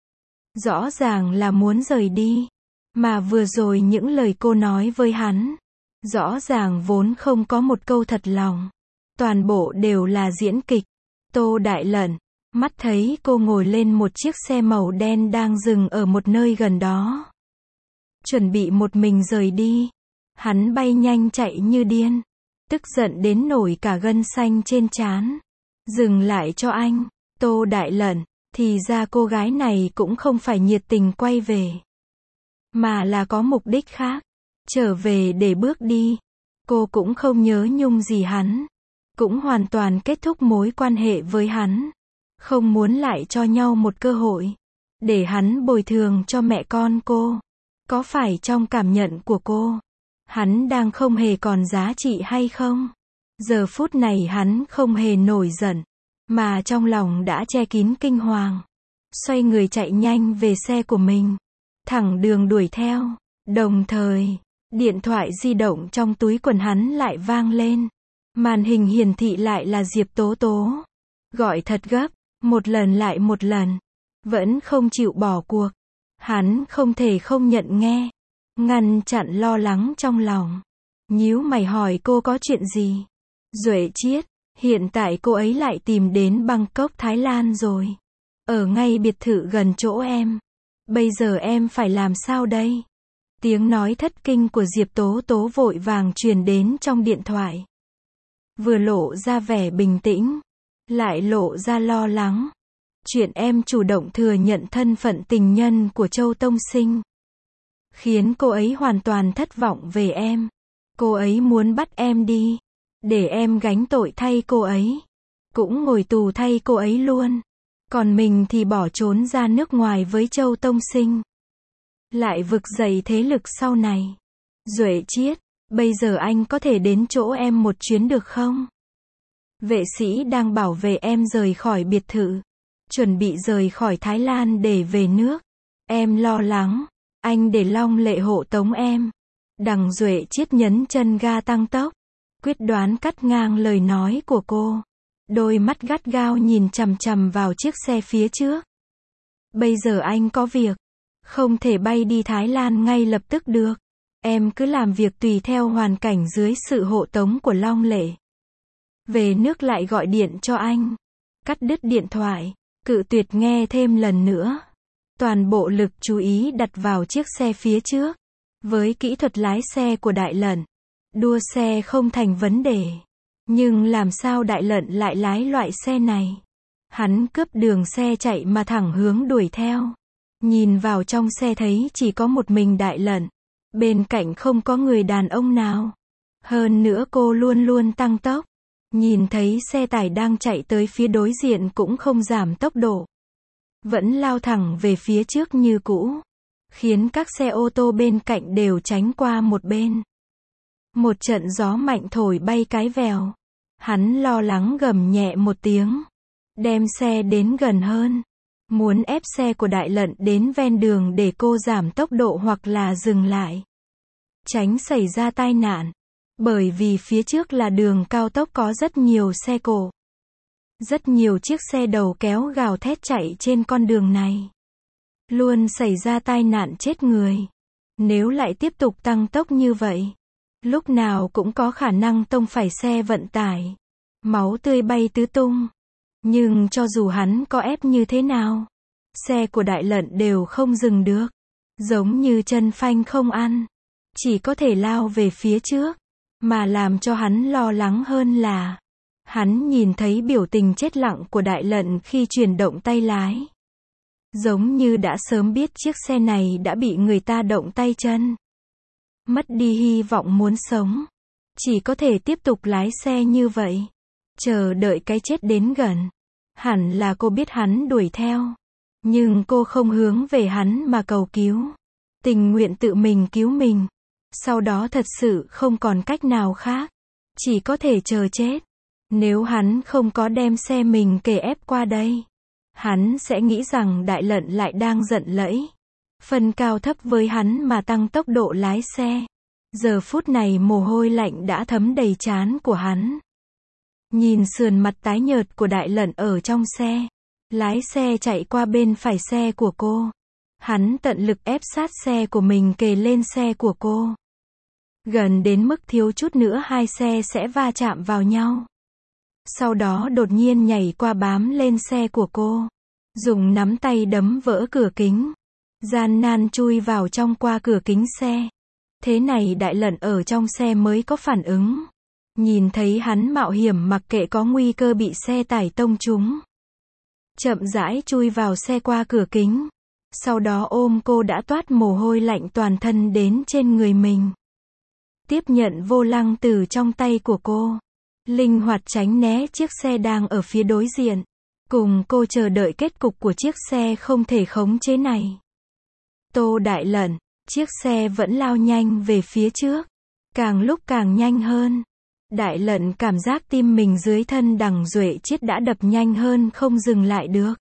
Rõ ràng là muốn rời đi. Mà vừa rồi những lời cô nói với hắn. Rõ ràng vốn không có một câu thật lòng. Toàn bộ đều là diễn kịch. Tô Đại Lận, mắt thấy cô ngồi lên một chiếc xe màu đen đang dừng ở một nơi gần đó. Chuẩn bị một mình rời đi. Hắn bay nhanh chạy như điên. Tức giận đến nổi cả gân xanh trên trán. Dừng lại cho anh. Tô Đại Lận, thì ra cô gái này cũng không phải nhiệt tình quay về. Mà là có mục đích khác. Trở về để bước đi. Cô cũng không nhớ nhung gì hắn. Cũng hoàn toàn kết thúc mối quan hệ với hắn. Không muốn lại cho nhau một cơ hội. Để hắn bồi thường cho mẹ con cô. Có phải trong cảm nhận của cô, hắn đang không hề còn giá trị hay không? Giờ phút này hắn không hề nổi giận. Mà trong lòng đã che kín kinh hoàng. Xoay người chạy nhanh về xe của mình. Thẳng đường đuổi theo. Đồng thời, điện thoại di động trong túi quần hắn lại vang lên. Màn hình hiển thị lại là Diệp Tố Tố. Gọi thật gấp, một lần lại một lần. Vẫn không chịu bỏ cuộc. Hắn không thể không nhận nghe. Ngăn chặn lo lắng trong lòng. Nhíu mày hỏi cô có chuyện gì? Duệ Chiết, hiện tại cô ấy lại tìm đến Bangkok, Thái Lan rồi. Ở ngay biệt thự gần chỗ em. Bây giờ em phải làm sao đây? Tiếng nói thất kinh của Diệp Tố Tố vội vàng truyền đến trong điện thoại. Vừa lộ ra vẻ bình tĩnh, lại lộ ra lo lắng. Chuyện em chủ động thừa nhận thân phận tình nhân của Châu Tông Sinh, khiến cô ấy hoàn toàn thất vọng về em. Cô ấy muốn bắt em đi, để em gánh tội thay cô ấy. Cũng ngồi tù thay cô ấy luôn. Còn mình thì bỏ trốn ra nước ngoài với Châu Tông Sinh. Lại vực dậy thế lực sau này. Duệ Chiết, bây giờ anh có thể đến chỗ em một chuyến được không? Vệ sĩ đang bảo vệ em rời khỏi biệt thự. Chuẩn bị rời khỏi Thái Lan để về nước. Em lo lắng. Anh để Long Lệ hộ tống em. Đằng Duệ Chiết nhấn chân ga tăng tốc. Quyết đoán cắt ngang lời nói của cô. Đôi mắt gắt gao nhìn chằm chằm vào chiếc xe phía trước. Bây giờ anh có việc. Không thể bay đi Thái Lan ngay lập tức được. Em cứ làm việc tùy theo hoàn cảnh dưới sự hộ tống của Long Lệ. Về nước lại gọi điện cho anh. Cắt đứt điện thoại, cự tuyệt nghe thêm lần nữa. Toàn bộ lực chú ý đặt vào chiếc xe phía trước. Với kỹ thuật lái xe của Đại Lận, đua xe không thành vấn đề. Nhưng làm sao Đại Lận lại lái loại xe này? Hắn cướp đường xe chạy mà thẳng hướng đuổi theo. Nhìn vào trong xe thấy chỉ có một mình Đại Lận. Bên cạnh không có người đàn ông nào. Hơn nữa cô luôn luôn tăng tốc. Nhìn thấy xe tải đang chạy tới phía đối diện cũng không giảm tốc độ. Vẫn lao thẳng về phía trước như cũ. Khiến các xe ô tô bên cạnh đều tránh qua một bên. Một trận gió mạnh thổi bay cái vèo. Hắn lo lắng gầm nhẹ một tiếng. Đem xe đến gần hơn. Muốn ép xe của Đại Lận đến ven đường để cô giảm tốc độ hoặc là dừng lại. Tránh xảy ra tai nạn. Bởi vì phía trước là đường cao tốc có rất nhiều xe cộ. Rất nhiều chiếc xe đầu kéo gào thét chạy trên con đường này. Luôn xảy ra tai nạn chết người. Nếu lại tiếp tục tăng tốc như vậy, lúc nào cũng có khả năng tông phải xe vận tải. Máu tươi bay tứ tung. Nhưng cho dù hắn có ép như thế nào, xe của Đại Lận đều không dừng được. Giống như chân phanh không ăn. Chỉ có thể lao về phía trước. Mà làm cho hắn lo lắng hơn là, hắn nhìn thấy biểu tình chết lặng của Đại Lận khi chuyển động tay lái. Giống như đã sớm biết chiếc xe này đã bị người ta động tay chân. Mất đi hy vọng muốn sống. Chỉ có thể tiếp tục lái xe như vậy. Chờ đợi cái chết đến gần. Hẳn là cô biết hắn đuổi theo. Nhưng cô không hướng về hắn mà cầu cứu. Tình nguyện tự mình cứu mình. Sau đó thật sự không còn cách nào khác. Chỉ có thể chờ chết. Nếu hắn không có đem xe mình kề ép qua đây, hắn sẽ nghĩ rằng Đại Lận lại đang giận lẫy. Phân cao thấp với hắn mà tăng tốc độ lái xe. Giờ phút này mồ hôi lạnh đã thấm đầy trán của hắn. Nhìn sườn mặt tái nhợt của Đại Lận ở trong xe. Lái xe chạy qua bên phải xe của cô. Hắn tận lực ép sát xe của mình kề lên xe của cô. Gần đến mức thiếu chút nữa hai xe sẽ va chạm vào nhau. Sau đó đột nhiên nhảy qua bám lên xe của cô. Dùng nắm tay đấm vỡ cửa kính. Gian nan chui vào trong qua cửa kính xe. Thế này Đại Lận ở trong xe mới có phản ứng. Nhìn thấy hắn mạo hiểm mặc kệ có nguy cơ bị xe tải tông trúng. Chậm rãi chui vào xe qua cửa kính. Sau đó ôm cô đã toát mồ hôi lạnh toàn thân đến trên người mình. Tiếp nhận vô lăng từ trong tay của cô. Linh hoạt tránh né chiếc xe đang ở phía đối diện. Cùng cô chờ đợi kết cục của chiếc xe không thể khống chế này. Tô Đại Lận, chiếc xe vẫn lao nhanh về phía trước. Càng lúc càng nhanh hơn. Đại Lận cảm giác tim mình dưới thân Đằng Duệ Chiết đã đập nhanh hơn không dừng lại được.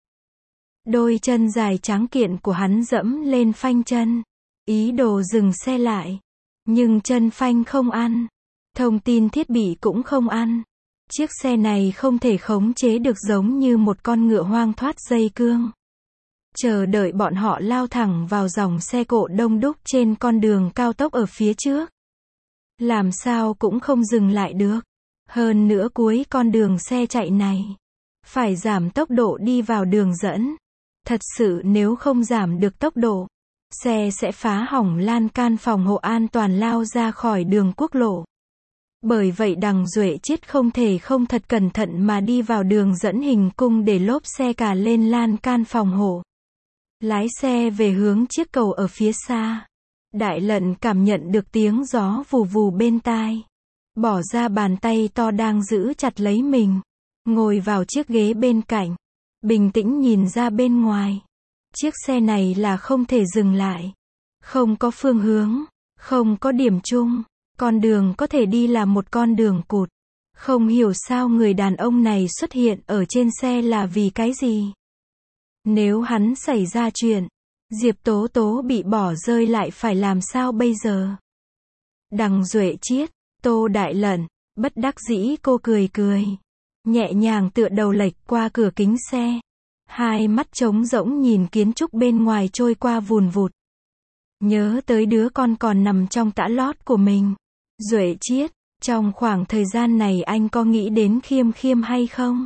Đôi chân dài trắng kiện của hắn dẫm lên phanh chân. Ý đồ dừng xe lại. Nhưng chân phanh không ăn. Thông tin thiết bị cũng không ăn. Chiếc xe này không thể khống chế được giống như một con ngựa hoang thoát dây cương. Chờ đợi bọn họ lao thẳng vào dòng xe cộ đông đúc trên con đường cao tốc ở phía trước. Làm sao cũng không dừng lại được. Hơn nữa cuối con đường xe chạy này. Phải giảm tốc độ đi vào đường dẫn. Thật sự nếu không giảm được tốc độ, xe sẽ phá hỏng lan can phòng hộ an toàn lao ra khỏi đường quốc lộ. Bởi vậy Đằng Duệ Chiết không thể không thật cẩn thận mà đi vào đường dẫn hình cung để lốp xe cả lên lan can phòng hộ. Lái xe về hướng chiếc cầu ở phía xa. Đại Lận cảm nhận được tiếng gió vù vù bên tai. Bỏ ra bàn tay to đang giữ chặt lấy mình. Ngồi vào chiếc ghế bên cạnh. Bình tĩnh nhìn ra bên ngoài. Chiếc xe này là không thể dừng lại. Không có phương hướng. Không có điểm chung. Con đường có thể đi là một con đường cụt. Không hiểu sao người đàn ông này xuất hiện ở trên xe là vì cái gì. Nếu hắn xảy ra chuyện, Diệp Tố Tố bị bỏ rơi lại phải làm sao bây giờ? Đằng Duệ Chiết, Tô Đại Lận, bất đắc dĩ cô cười cười. Nhẹ nhàng tựa đầu lệch qua cửa kính xe. Hai mắt trống rỗng nhìn kiến trúc bên ngoài trôi qua vùn vụt. Nhớ tới đứa con còn nằm trong tã lót của mình. Duệ Chiết, trong khoảng thời gian này anh có nghĩ đến Khiêm Khiêm hay không?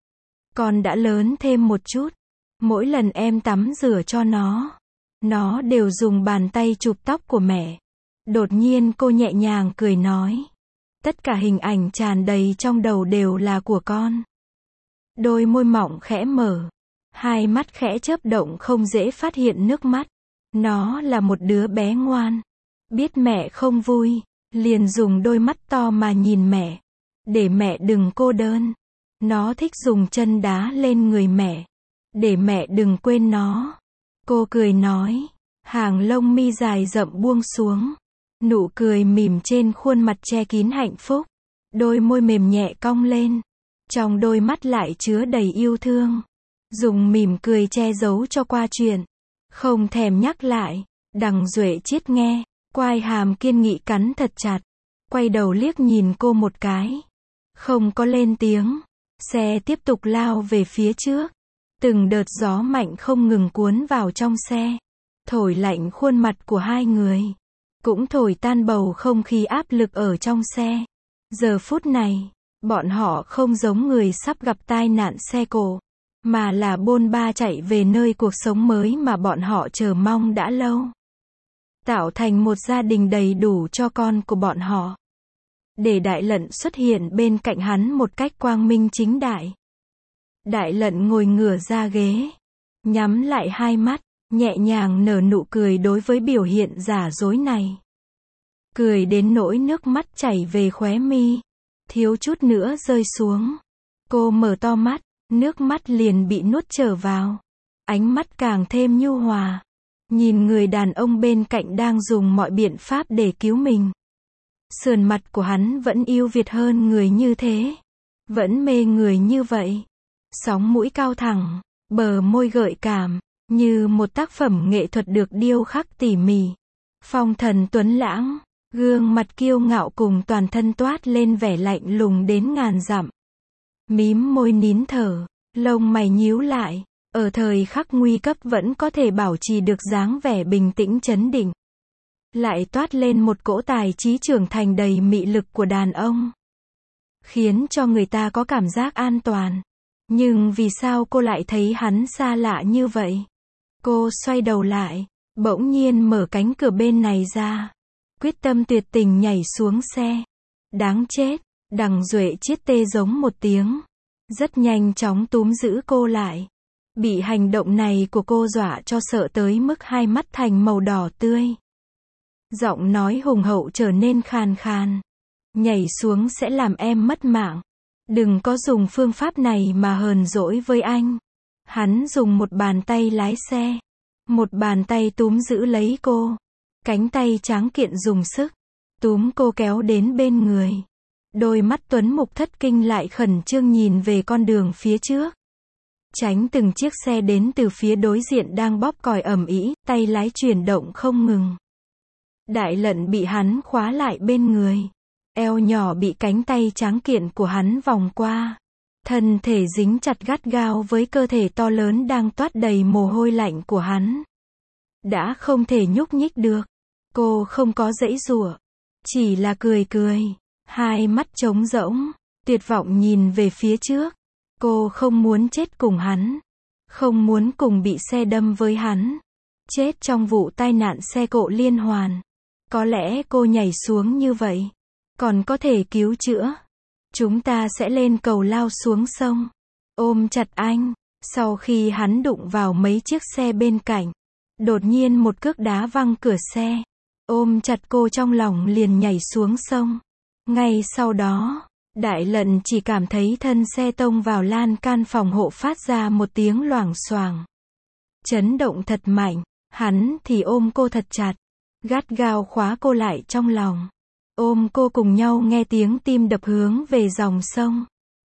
Con đã lớn thêm một chút. Mỗi lần em tắm rửa cho nó, nó đều dùng bàn tay chụp tóc của mẹ. Đột nhiên cô nhẹ nhàng cười nói. Tất cả hình ảnh tràn đầy trong đầu đều là của con. Đôi môi mỏng khẽ mở. Hai mắt khẽ chớp động không dễ phát hiện nước mắt. Nó là một đứa bé ngoan. Biết mẹ không vui, liền dùng đôi mắt to mà nhìn mẹ. Để mẹ đừng cô đơn. Nó thích dùng chân đá lên người mẹ. Để mẹ đừng quên nó. Cô cười nói. Hàng lông mi dài rậm buông xuống. Nụ cười mỉm trên khuôn mặt che kín hạnh phúc. Đôi môi mềm nhẹ cong lên. Trong đôi mắt lại chứa đầy yêu thương. Dùng mỉm cười che giấu cho qua chuyện. Không thèm nhắc lại. Đằng Duệ Chiết nghe. Quai hàm kiên nghị cắn thật chặt. Quay đầu liếc nhìn cô một cái. Không có lên tiếng. Xe tiếp tục lao về phía trước. Từng đợt gió mạnh không ngừng cuốn vào trong xe. Thổi lạnh khuôn mặt của hai người. Cũng thổi tan bầu không khí áp lực ở trong xe. Giờ phút này, bọn họ không giống người sắp gặp tai nạn xe cộ. Mà là bôn ba chạy về nơi cuộc sống mới mà bọn họ chờ mong đã lâu. Tạo thành một gia đình đầy đủ cho con của bọn họ. Để Đại Lận xuất hiện bên cạnh hắn một cách quang minh chính đại. Đại Lận ngồi ngửa ra ghế. Nhắm lại hai mắt, nhẹ nhàng nở nụ cười đối với biểu hiện giả dối này. Cười đến nỗi nước mắt chảy về khóe mi. Thiếu chút nữa rơi xuống. Cô mở to mắt, nước mắt liền bị nuốt trở vào. Ánh mắt càng thêm nhu hòa. Nhìn người đàn ông bên cạnh đang dùng mọi biện pháp để cứu mình. Sườn mặt của hắn vẫn yêu Việt hơn người như thế. Vẫn mê người như vậy. Sóng mũi cao thẳng, bờ môi gợi cảm, như một tác phẩm nghệ thuật được điêu khắc tỉ mỉ. Phong thần tuấn lãng, gương mặt kiêu ngạo cùng toàn thân toát lên vẻ lạnh lùng đến ngàn dặm. Mím môi nín thở, lông mày nhíu lại, ở thời khắc nguy cấp vẫn có thể bảo trì được dáng vẻ bình tĩnh trấn định. Lại toát lên một cỗ tài trí trưởng thành đầy mị lực của đàn ông. Khiến cho người ta có cảm giác an toàn. Nhưng vì sao cô lại thấy hắn xa lạ như vậy? Cô xoay đầu lại, bỗng nhiên mở cánh cửa bên này ra. Quyết tâm tuyệt tình nhảy xuống xe. Đáng chết, đằng Duệ Chiết tê giống một tiếng. Rất nhanh chóng túm giữ cô lại. Bị hành động này của cô dọa cho sợ tới mức hai mắt thành màu đỏ tươi. Giọng nói hùng hậu trở nên khàn khàn. Nhảy xuống sẽ làm em mất mạng. Đừng có dùng phương pháp này mà hờn dỗi với anh. Hắn dùng một bàn tay lái xe. Một bàn tay túm giữ lấy cô. Cánh tay tráng kiện dùng sức. Túm cô kéo đến bên người. Đôi mắt tuấn mục thất kinh lại khẩn trương nhìn về con đường phía trước. Tránh từng chiếc xe đến từ phía đối diện đang bóp còi ầm ĩ, tay lái chuyển động không ngừng. Đại Lận bị hắn khóa lại bên người. Eo nhỏ bị cánh tay tráng kiện của hắn vòng qua. Thân thể dính chặt gắt gao với cơ thể to lớn đang toát đầy mồ hôi lạnh của hắn. Đã không thể nhúc nhích được. Cô không có giãy giụa. Chỉ là cười cười. Hai mắt trống rỗng. Tuyệt vọng nhìn về phía trước. Cô không muốn chết cùng hắn. Không muốn cùng bị xe đâm với hắn. Chết trong vụ tai nạn xe cộ liên hoàn. Có lẽ cô nhảy xuống như vậy. Còn có thể cứu chữa. Chúng ta sẽ lên cầu lao xuống sông. Ôm chặt anh. Sau khi hắn đụng vào mấy chiếc xe bên cạnh. Đột nhiên một cước đá văng cửa xe. Ôm chặt cô trong lòng liền nhảy xuống sông. Ngay sau đó, Đại Lận chỉ cảm thấy thân xe tông vào lan can phòng hộ phát ra một tiếng loảng xoảng. Chấn động thật mạnh. Hắn thì ôm cô thật chặt. Gắt gao khóa cô lại trong lòng. Ôm cô cùng nhau nghe tiếng tim đập hướng về dòng sông.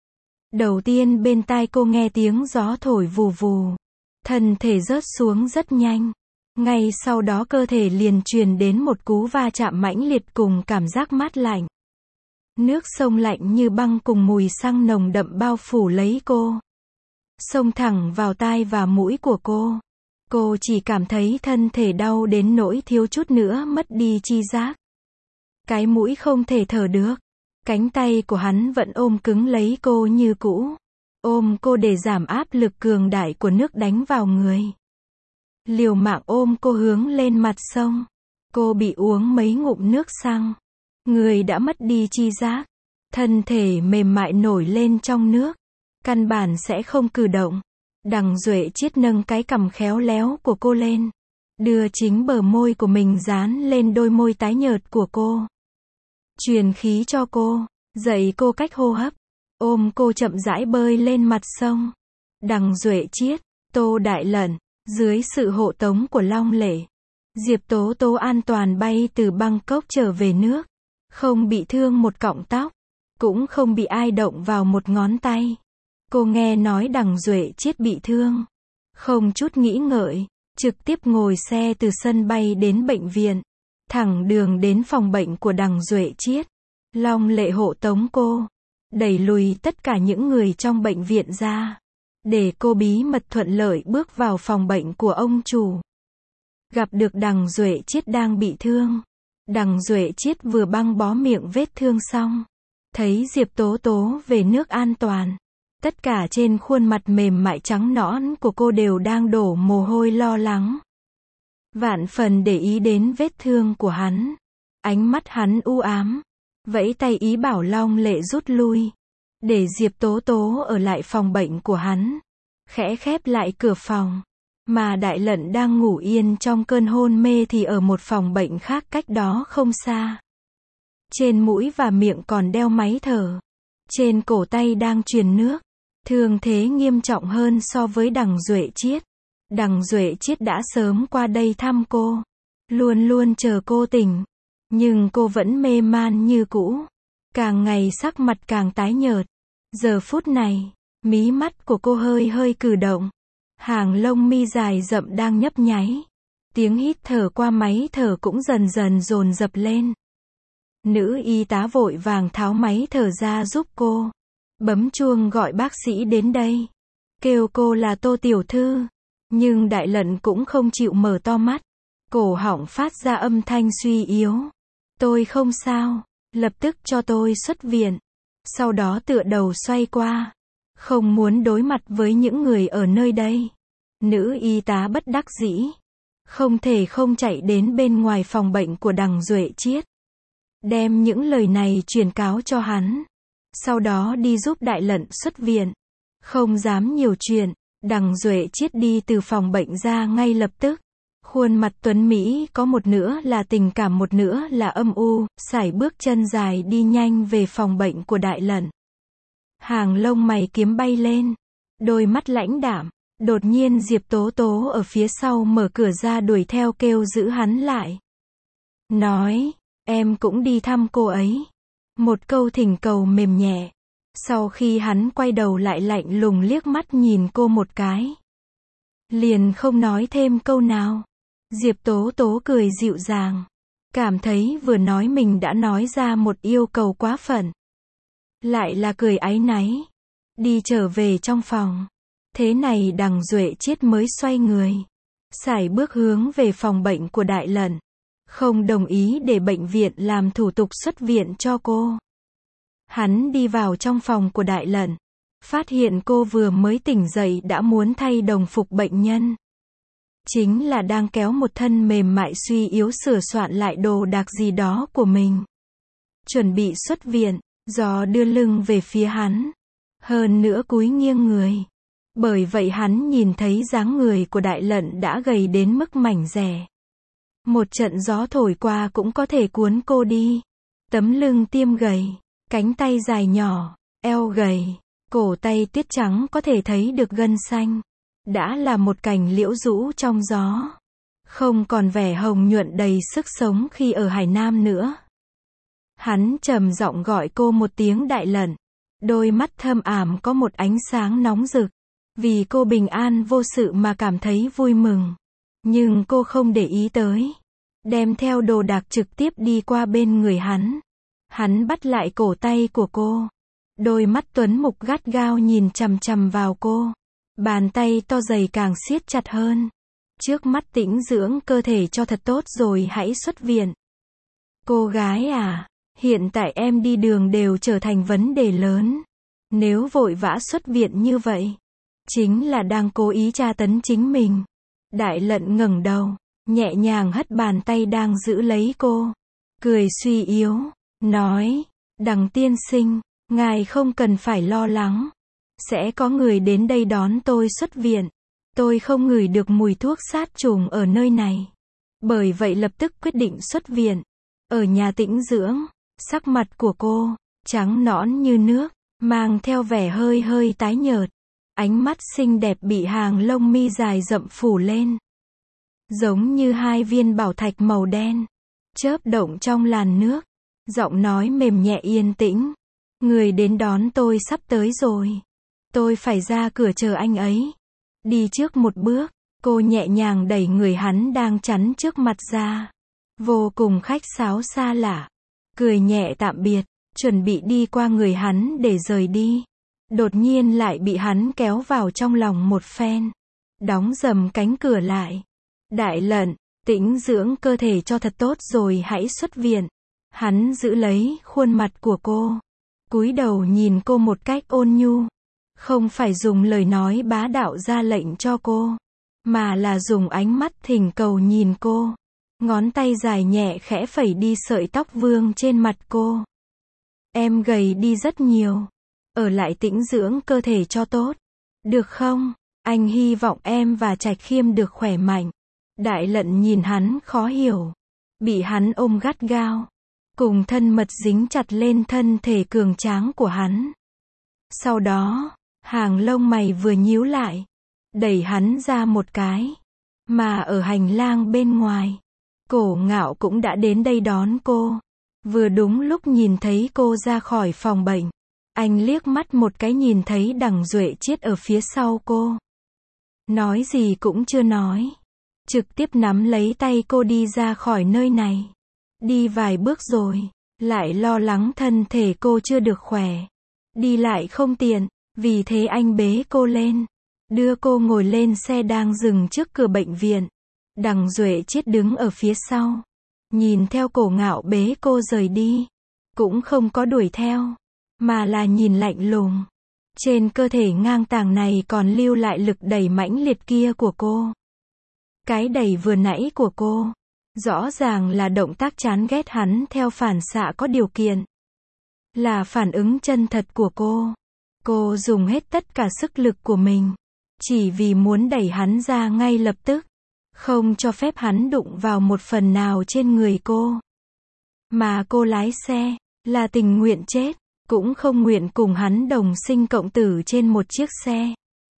Đầu tiên bên tai cô nghe tiếng gió thổi vù vù. Thân thể rớt xuống rất nhanh. Ngay sau đó cơ thể liền truyền đến một cú va chạm mãnh liệt cùng cảm giác mát lạnh. Nước sông lạnh như băng cùng mùi xăng nồng đậm bao phủ lấy cô. Xông thẳng vào tai và mũi của cô. Cô chỉ cảm thấy thân thể đau đến nỗi thiếu chút nữa mất đi chi giác. Cái mũi không thể thở được. Cánh tay của hắn vẫn ôm cứng lấy cô như cũ. Ôm cô để giảm áp lực cường đại của nước đánh vào người. Liều mạng ôm cô hướng lên mặt sông. Cô bị uống mấy ngụm nước xăng. Người đã mất đi chi giác. Thân thể mềm mại nổi lên trong nước. Căn bản sẽ không cử động. Đằng Duệ Chiết nâng cái cằm khéo léo của cô lên. Đưa chính bờ môi của mình dán lên đôi môi tái nhợt của cô. Truyền khí cho cô. Dạy cô cách hô hấp. Ôm cô chậm rãi bơi lên mặt sông. Đằng Duệ Chiết, Tô Đại Lẩn, dưới sự hộ tống của Long Lệ. Diệp Tố Tố an toàn bay từ Bangkok trở về nước. Không bị thương một cọng tóc. Cũng không bị ai động vào một ngón tay. Cô nghe nói đằng Duệ Chiết bị thương. Không chút nghĩ ngợi, trực tiếp ngồi xe từ sân bay đến bệnh viện. Thẳng đường đến phòng bệnh của đằng Duệ Chiết. Long Lệ hộ tống cô. Đẩy lùi tất cả những người trong bệnh viện ra. Để cô bí mật thuận lợi bước vào phòng bệnh của ông chủ. Gặp được đằng Duệ Chiết đang bị thương. Đằng Duệ Chiết vừa băng bó miệng vết thương xong. Thấy Diệp Tố Tố về nước an toàn. Tất cả trên khuôn mặt mềm mại trắng nõn của cô đều đang đổ mồ hôi lo lắng. Vạn phần để ý đến vết thương của hắn. Ánh mắt hắn u ám. Vẫy tay ý bảo Long Lệ rút lui. Để Diệp Tố Tố ở lại phòng bệnh của hắn. Khẽ khép lại cửa phòng. Mà Đại Lận đang ngủ yên trong cơn hôn mê thì ở một phòng bệnh khác cách đó không xa. Trên mũi và miệng còn đeo máy thở. Trên cổ tay đang truyền nước. Thương thế nghiêm trọng hơn so với đằng Duệ Chiết. Đằng Duệ Chiết đã sớm qua đây thăm cô. Luôn luôn chờ cô tỉnh. Nhưng cô vẫn mê man như cũ. Càng ngày sắc mặt càng tái nhợt. Giờ phút này, mí mắt của cô hơi hơi cử động. Hàng lông mi dài rậm đang nhấp nháy. Tiếng hít thở qua máy thở cũng dần dần dồn dập lên. Nữ y tá vội vàng tháo máy thở ra giúp cô. Bấm chuông gọi bác sĩ đến đây. Kêu cô là Tô tiểu thư. Nhưng Đại Lận cũng không chịu mở to mắt. Cổ họng phát ra âm thanh suy yếu. Tôi không sao. Lập tức cho tôi xuất viện. Sau đó tựa đầu xoay qua. Không muốn đối mặt với những người ở nơi đây. Nữ y tá bất đắc dĩ. Không thể không chạy đến bên ngoài phòng bệnh của đằng Duệ Chiết. Đem những lời này truyền cáo cho hắn. Sau đó đi giúp Đại Lận xuất viện. Không dám nhiều chuyện. Đằng Duệ Chiết đi từ phòng bệnh ra ngay lập tức. Khuôn mặt tuấn Mỹ có một nửa là tình cảm một nửa là âm u, sải bước chân dài đi nhanh về phòng bệnh của Đại Lận. Hàng lông mày kiếm bay lên. Đôi mắt lãnh đạm. Đột nhiên Diệp Tố Tố ở phía sau mở cửa ra đuổi theo kêu giữ hắn lại. Nói, em cũng đi thăm cô ấy. Một câu thỉnh cầu mềm nhẹ. Sau khi hắn quay đầu lại lạnh lùng liếc mắt nhìn cô một cái. Liền không nói thêm câu nào. Diệp Tố Tố cười dịu dàng. Cảm thấy vừa nói mình đã nói ra một yêu cầu quá phận. Lại là cười áy náy. Đi trở về trong phòng. Thế này đằng Duệ Chiết mới xoay người. Sải bước hướng về phòng bệnh của Đại Lận. Không đồng ý để bệnh viện làm thủ tục xuất viện cho cô. Hắn đi vào trong phòng của Đại Lận. Phát hiện cô vừa mới tỉnh dậy đã muốn thay đồng phục bệnh nhân. Chính là đang kéo một thân mềm mại suy yếu sửa soạn lại đồ đạc gì đó của mình. Chuẩn bị xuất viện, gió đưa lưng về phía hắn. Hơn nữa cúi nghiêng người. Bởi vậy hắn nhìn thấy dáng người của Đại Lận đã gầy đến mức mảnh dẻ. Một trận gió thổi qua cũng có thể cuốn cô đi. Tấm lưng tiêm gầy, cánh tay dài nhỏ, eo gầy, cổ tay tuyết trắng có thể thấy được gân xanh. Đã là một cành liễu rũ trong gió. Không còn vẻ hồng nhuận đầy sức sống khi ở Hải Nam nữa. Hắn trầm giọng gọi cô một tiếng Đại Lận. Đôi mắt thâm ảm có một ánh sáng nóng rực. Vì cô bình an vô sự mà cảm thấy vui mừng. Nhưng cô không để ý tới. Đem theo đồ đạc trực tiếp đi qua bên người hắn. Hắn bắt lại cổ tay của cô. Đôi mắt tuấn mục gắt gao nhìn chằm chằm vào cô. Bàn tay to dày càng siết chặt hơn. Trước mắt tĩnh dưỡng cơ thể cho thật tốt rồi hãy xuất viện. Cô gái à, hiện tại em đi đường đều trở thành vấn đề lớn. Nếu vội vã xuất viện như vậy, chính là đang cố ý tra tấn chính mình. Đại Lận ngẩng đầu, nhẹ nhàng hất bàn tay đang giữ lấy cô. Cười suy yếu, nói, Đằng tiên sinh, ngài không cần phải lo lắng. Sẽ có người đến đây đón tôi xuất viện. Tôi không ngửi được mùi thuốc sát trùng ở nơi này. Bởi vậy lập tức quyết định xuất viện. Ở nhà tĩnh dưỡng, sắc mặt của cô, trắng nõn như nước, mang theo vẻ hơi hơi tái nhợt. Ánh mắt xinh đẹp bị hàng lông mi dài rậm phủ lên. Giống như hai viên bảo thạch màu đen, chớp động trong làn nước. Giọng nói mềm nhẹ yên tĩnh. Người đến đón tôi sắp tới rồi. Tôi phải ra cửa chờ anh ấy. Đi trước một bước, cô nhẹ nhàng đẩy người hắn đang chắn trước mặt ra. Vô cùng khách sáo xa lạ. Cười nhẹ tạm biệt, chuẩn bị đi qua người hắn để rời đi. Đột nhiên lại bị hắn kéo vào trong lòng một phen. Đóng dầm cánh cửa lại. Đại Lận, tĩnh dưỡng cơ thể cho thật tốt rồi hãy xuất viện. Hắn giữ lấy khuôn mặt của cô. Cúi đầu nhìn cô một cách ôn nhu. Không phải dùng lời nói bá đạo ra lệnh cho cô, mà là dùng ánh mắt thỉnh cầu nhìn cô. Ngón tay dài nhẹ khẽ phẩy đi sợi tóc vương trên mặt cô. Em gầy đi rất nhiều. Ở lại tĩnh dưỡng cơ thể cho tốt. Được không? Anh hy vọng em và Trạch Khiêm được khỏe mạnh. Đại Lận nhìn hắn khó hiểu. Bị hắn ôm gắt gao. Cùng thân mật dính chặt lên thân thể cường tráng của hắn. Sau đó, hàng lông mày vừa nhíu lại. Đẩy hắn ra một cái. Mà ở hành lang bên ngoài, Cổ Ngạo cũng đã đến đây đón cô. Vừa đúng lúc nhìn thấy cô ra khỏi phòng bệnh. Anh liếc mắt một cái nhìn thấy Đằng Duệ Chiết ở phía sau cô. Nói gì cũng chưa nói. Trực tiếp nắm lấy tay cô đi ra khỏi nơi này. Đi vài bước rồi, lại lo lắng thân thể cô chưa được khỏe. Đi lại không tiện, vì thế anh bế cô lên. Đưa cô ngồi lên xe đang dừng trước cửa bệnh viện. Đằng Duệ Chiết đứng ở phía sau. Nhìn theo Cổ Ngạo bế cô rời đi. Cũng không có đuổi theo, mà là nhìn lạnh lùng. Trên cơ thể ngang tàng này còn lưu lại lực đẩy mãnh liệt kia của cô. Cái đẩy vừa nãy của cô, rõ ràng là động tác chán ghét hắn theo phản xạ có điều kiện. Là phản ứng chân thật của cô. Cô dùng hết tất cả sức lực của mình. Chỉ vì muốn đẩy hắn ra ngay lập tức. Không cho phép hắn đụng vào một phần nào trên người cô. Mà cô lái xe, là tình nguyện chết, cũng không nguyện cùng hắn đồng sinh cộng tử trên một chiếc xe.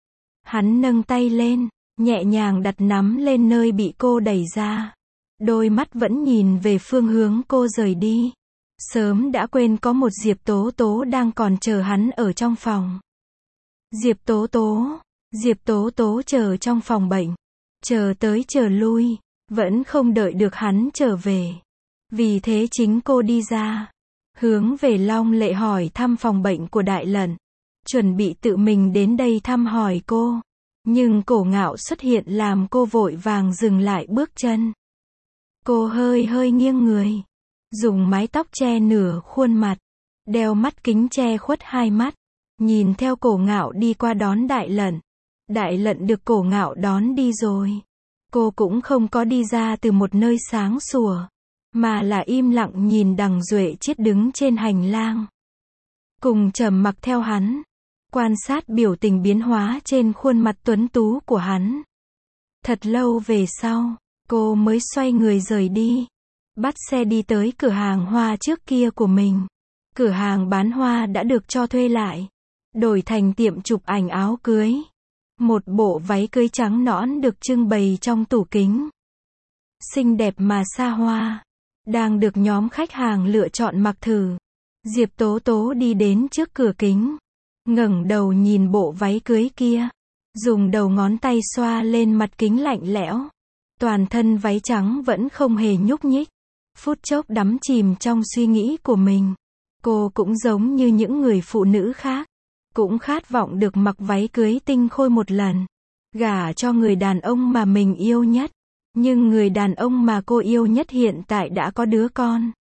Hắn nâng tay lên, nhẹ nhàng đặt nắm lên nơi bị cô đẩy ra. Đôi mắt vẫn nhìn về phương hướng cô rời đi. Sớm đã quên có một Diệp Tố Tố đang còn chờ hắn ở trong phòng. Diệp Tố Tố, Diệp Tố Tố chờ trong phòng bệnh. Chờ tới chờ lui, vẫn không đợi được hắn trở về. Vì thế chính cô đi ra. Hướng về Long Lệ hỏi thăm phòng bệnh của Đại Lận. Chuẩn bị tự mình đến đây thăm hỏi cô. Nhưng Cổ Ngạo xuất hiện làm cô vội vàng dừng lại bước chân. Cô hơi hơi nghiêng người. Dùng mái tóc che nửa khuôn mặt. Đeo mắt kính che khuất hai mắt. Nhìn theo Cổ Ngạo đi qua đón Đại Lận. Đại Lận được Cổ Ngạo đón đi rồi. Cô cũng không có đi ra từ một nơi sáng sủa. Mà là im lặng nhìn Đằng Duệ Chiết đứng trên hành lang. Cùng trầm mặc theo hắn. Quan sát biểu tình biến hóa trên khuôn mặt tuấn tú của hắn. Thật lâu về sau, cô mới xoay người rời đi. Bắt xe đi tới cửa hàng hoa trước kia của mình. Cửa hàng bán hoa đã được cho thuê lại. Đổi thành tiệm chụp ảnh áo cưới. Một bộ váy cưới trắng nõn được trưng bày trong tủ kính. Xinh đẹp mà xa hoa. Đang được nhóm khách hàng lựa chọn mặc thử. Diệp Tố Tố đi đến trước cửa kính. Ngẩng đầu nhìn bộ váy cưới kia. Dùng đầu ngón tay xoa lên mặt kính lạnh lẽo. Toàn thân váy trắng vẫn không hề nhúc nhích. Phút chốc đắm chìm trong suy nghĩ của mình. Cô cũng giống như những người phụ nữ khác. Cũng khát vọng được mặc váy cưới tinh khôi một lần. Gả cho người đàn ông mà mình yêu nhất. Nhưng người đàn ông mà cô yêu nhất hiện tại đã có đứa con.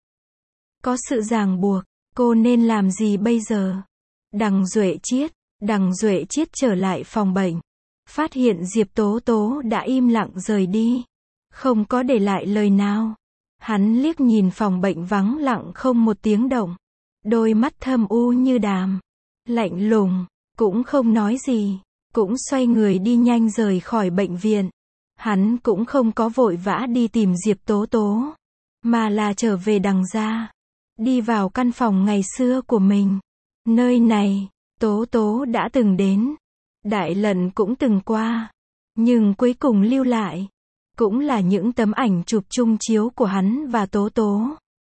Có sự ràng buộc, cô nên làm gì bây giờ? Đằng Duệ Chiết, Đằng Duệ Chiết trở lại phòng bệnh. Phát hiện Diệp Tố Tố đã im lặng rời đi. Không có để lại lời nào. Hắn liếc nhìn phòng bệnh vắng lặng không một tiếng động. Đôi mắt thâm u như đàm. Lạnh lùng, cũng không nói gì. Cũng xoay người đi nhanh rời khỏi bệnh viện. Hắn cũng không có vội vã đi tìm Diệp Tố Tố. Mà là trở về Đằng gia. Đi vào căn phòng ngày xưa của mình. Nơi này, Tố Tố đã từng đến. Đại Lận cũng từng qua. Nhưng cuối cùng lưu lại. Cũng là những tấm ảnh chụp chung chiếu của hắn và Tố Tố.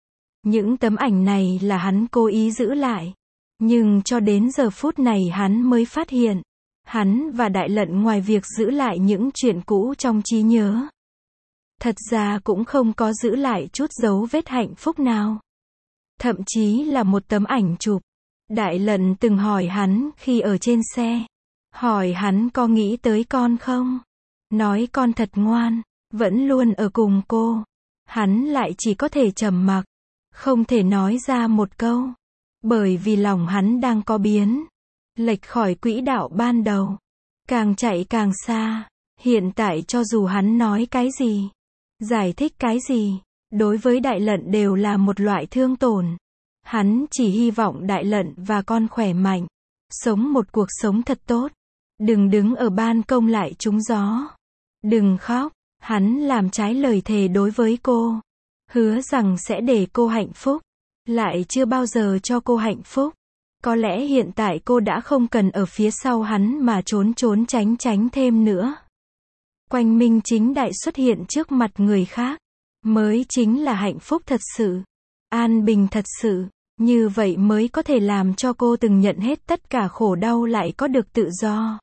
Những tấm ảnh này là hắn cố ý giữ lại. Nhưng cho đến giờ phút này hắn mới phát hiện. Hắn và Đại Lận ngoài việc giữ lại những chuyện cũ trong trí nhớ. Thật ra cũng không có giữ lại chút dấu vết hạnh phúc nào. Thậm chí là một tấm ảnh chụp. Đại Lận từng hỏi hắn khi ở trên xe. Hỏi hắn có nghĩ tới con không? Nói con thật ngoan, vẫn luôn ở cùng cô. Hắn lại chỉ có thể trầm mặc. Không thể nói ra một câu. Bởi vì lòng hắn đang có biến. Lệch khỏi quỹ đạo ban đầu. Càng chạy càng xa. Hiện tại cho dù hắn nói cái gì, giải thích cái gì, đối với Đại Lận đều là một loại thương tổn. Hắn chỉ hy vọng Đại Lận và con khỏe mạnh. Sống một cuộc sống thật tốt. Đừng đứng ở ban công lại trúng gió. Đừng khóc. Hắn làm trái lời thề đối với cô. Hứa rằng sẽ để cô hạnh phúc. Lại chưa bao giờ cho cô hạnh phúc. Có lẽ hiện tại cô đã không cần ở phía sau hắn mà trốn trốn tránh tránh thêm nữa. Quanh minh chính đại xuất hiện trước mặt người khác. Mới chính là hạnh phúc thật sự. An bình thật sự. Như vậy mới có thể làm cho cô từng nhận hết tất cả khổ đau lại có được tự do.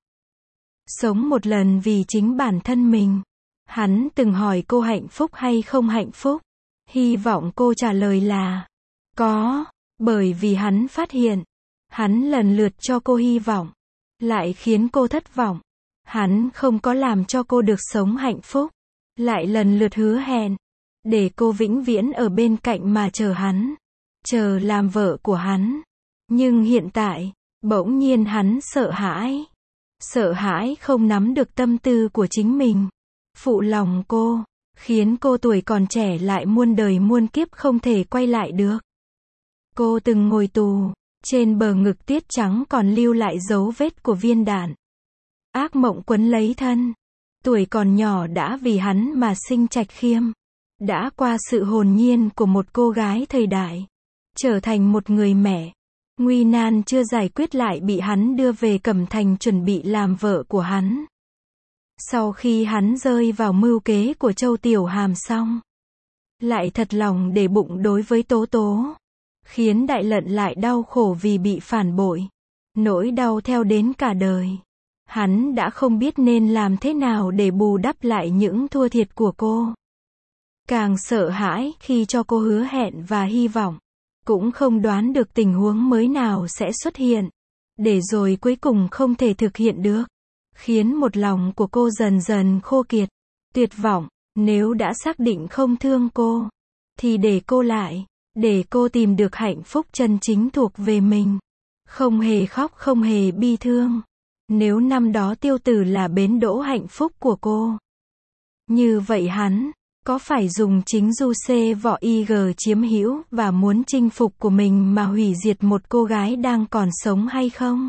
Sống một lần vì chính bản thân mình. Hắn từng hỏi cô hạnh phúc hay không hạnh phúc. Hy vọng cô trả lời là có. Bởi vì hắn phát hiện. Hắn lần lượt cho cô hy vọng. Lại khiến cô thất vọng. Hắn không có làm cho cô được sống hạnh phúc. Lại lần lượt hứa hẹn. Để cô vĩnh viễn ở bên cạnh mà chờ hắn. Chờ làm vợ của hắn. Nhưng hiện tại, bỗng nhiên hắn sợ hãi. Sợ hãi không nắm được tâm tư của chính mình. Phụ lòng cô. Khiến cô tuổi còn trẻ lại muôn đời muôn kiếp không thể quay lại được. Cô từng ngồi tù. Trên bờ ngực tiết trắng còn lưu lại dấu vết của viên đạn. Ác mộng quấn lấy thân. Tuổi còn nhỏ đã vì hắn mà sinh Trạch Khiêm. Đã qua sự hồn nhiên của một cô gái thời đại. Trở thành một người mẹ. Nguy nan chưa giải quyết lại bị hắn đưa về Cẩm Thành chuẩn bị làm vợ của hắn. Sau khi hắn rơi vào mưu kế của Châu Tiểu Hàm xong. Lại thật lòng để bụng đối với Tố Tố. Khiến Đại Lận lại đau khổ vì bị phản bội. Nỗi đau theo đến cả đời. Hắn đã không biết nên làm thế nào để bù đắp lại những thua thiệt của cô. Càng sợ hãi khi cho cô hứa hẹn và hy vọng. Cũng không đoán được tình huống mới nào sẽ xuất hiện. Để rồi cuối cùng không thể thực hiện được. Khiến một lòng của cô dần dần khô kiệt. Tuyệt vọng. Nếu đã xác định không thương cô. Thì để cô lại. Để cô tìm được hạnh phúc chân chính thuộc về mình. Không hề khóc không hề bi thương. Nếu năm đó Tiêu Tử là bến đỗ hạnh phúc của cô. Như vậy hắn, có phải dùng chính du xê võ i giê chiếm hữu và muốn chinh phục của mình mà hủy diệt một cô gái đang còn sống hay không?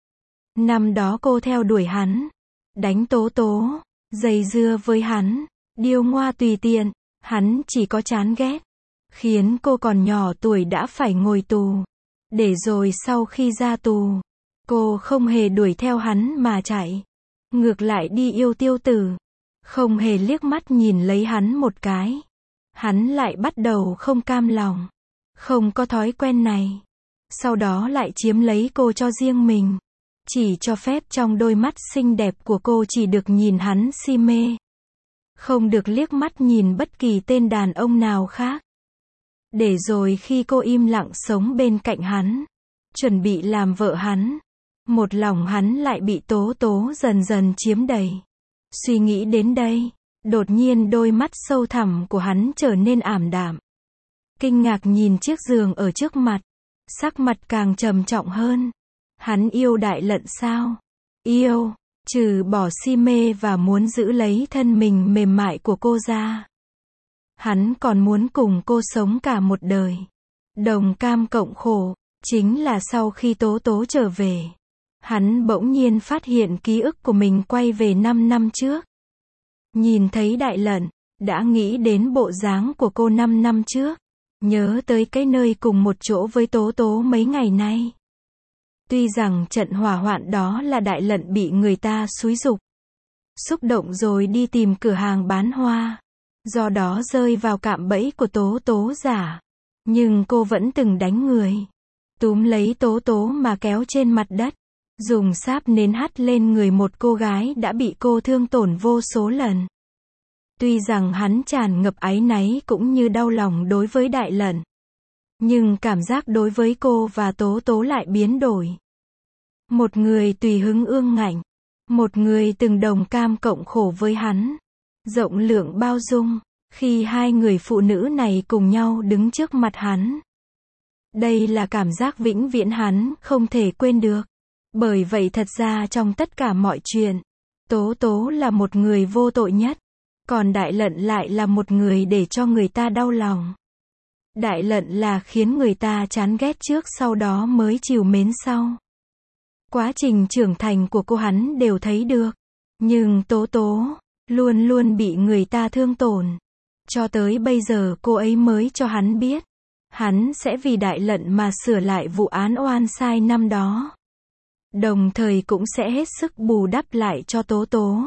Năm đó cô theo đuổi hắn. Đánh Tố Tố. Dây dưa với hắn. Điêu ngoa tùy tiện. Hắn chỉ có chán ghét. Khiến cô còn nhỏ tuổi đã phải ngồi tù. Để rồi sau khi ra tù, cô không hề đuổi theo hắn mà chạy. Ngược lại đi yêu Tiêu Tử. Không hề liếc mắt nhìn lấy hắn một cái. Hắn lại bắt đầu không cam lòng. Không có thói quen này. Sau đó lại chiếm lấy cô cho riêng mình. Chỉ cho phép trong đôi mắt xinh đẹp của cô chỉ được nhìn hắn si mê. Không được liếc mắt nhìn bất kỳ tên đàn ông nào khác. Để rồi khi cô im lặng sống bên cạnh hắn, chuẩn bị làm vợ hắn, một lòng hắn lại bị Tố Tố dần dần chiếm đầy. Suy nghĩ đến đây, đột nhiên đôi mắt sâu thẳm của hắn trở nên ảm đạm. Kinh ngạc nhìn chiếc giường ở trước mặt, sắc mặt càng trầm trọng hơn. Hắn yêu Đại Lận sao? Yêu, trừ bỏ si mê và muốn giữ lấy thân mình mềm mại của cô ra. Hắn còn muốn cùng cô sống cả một đời. Đồng cam cộng khổ, chính là sau khi Tố Tố trở về. Hắn bỗng nhiên phát hiện ký ức của mình quay về năm năm trước. Nhìn thấy Đại Lận, đã nghĩ đến bộ dáng của cô năm năm trước. Nhớ tới cái nơi cùng một chỗ với Tố Tố mấy ngày nay. Tuy rằng trận hỏa hoạn đó là Đại Lận bị người ta xúi giục, xúc động rồi đi tìm cửa hàng bán hoa, do đó rơi vào cạm bẫy của Tố Tố giả. Nhưng cô vẫn từng đánh người, túm lấy Tố Tố mà kéo trên mặt đất, dùng sáp nến hắt lên người một cô gái đã bị cô thương tổn vô số lần. Tuy rằng hắn tràn ngập áy náy cũng như đau lòng đối với Đại Lận, nhưng cảm giác đối với cô và Tố Tố lại biến đổi. Một người tùy hứng ương ngạnh, một người từng đồng cam cộng khổ với hắn, rộng lượng bao dung, khi hai người phụ nữ này cùng nhau đứng trước mặt hắn. Đây là cảm giác vĩnh viễn hắn không thể quên được. Bởi vậy thật ra trong tất cả mọi chuyện, Tố Tố là một người vô tội nhất, còn Đại Lận lại là một người để cho người ta đau lòng. Đại Lận là khiến người ta chán ghét trước sau đó mới trìu mến sau. Quá trình trưởng thành của cô hắn đều thấy được. Nhưng Tố Tố luôn luôn bị người ta thương tổn. Cho tới bây giờ cô ấy mới cho hắn biết, hắn sẽ vì Đại Lận mà sửa lại vụ án oan sai năm đó. Đồng thời cũng sẽ hết sức bù đắp lại cho Tố Tố.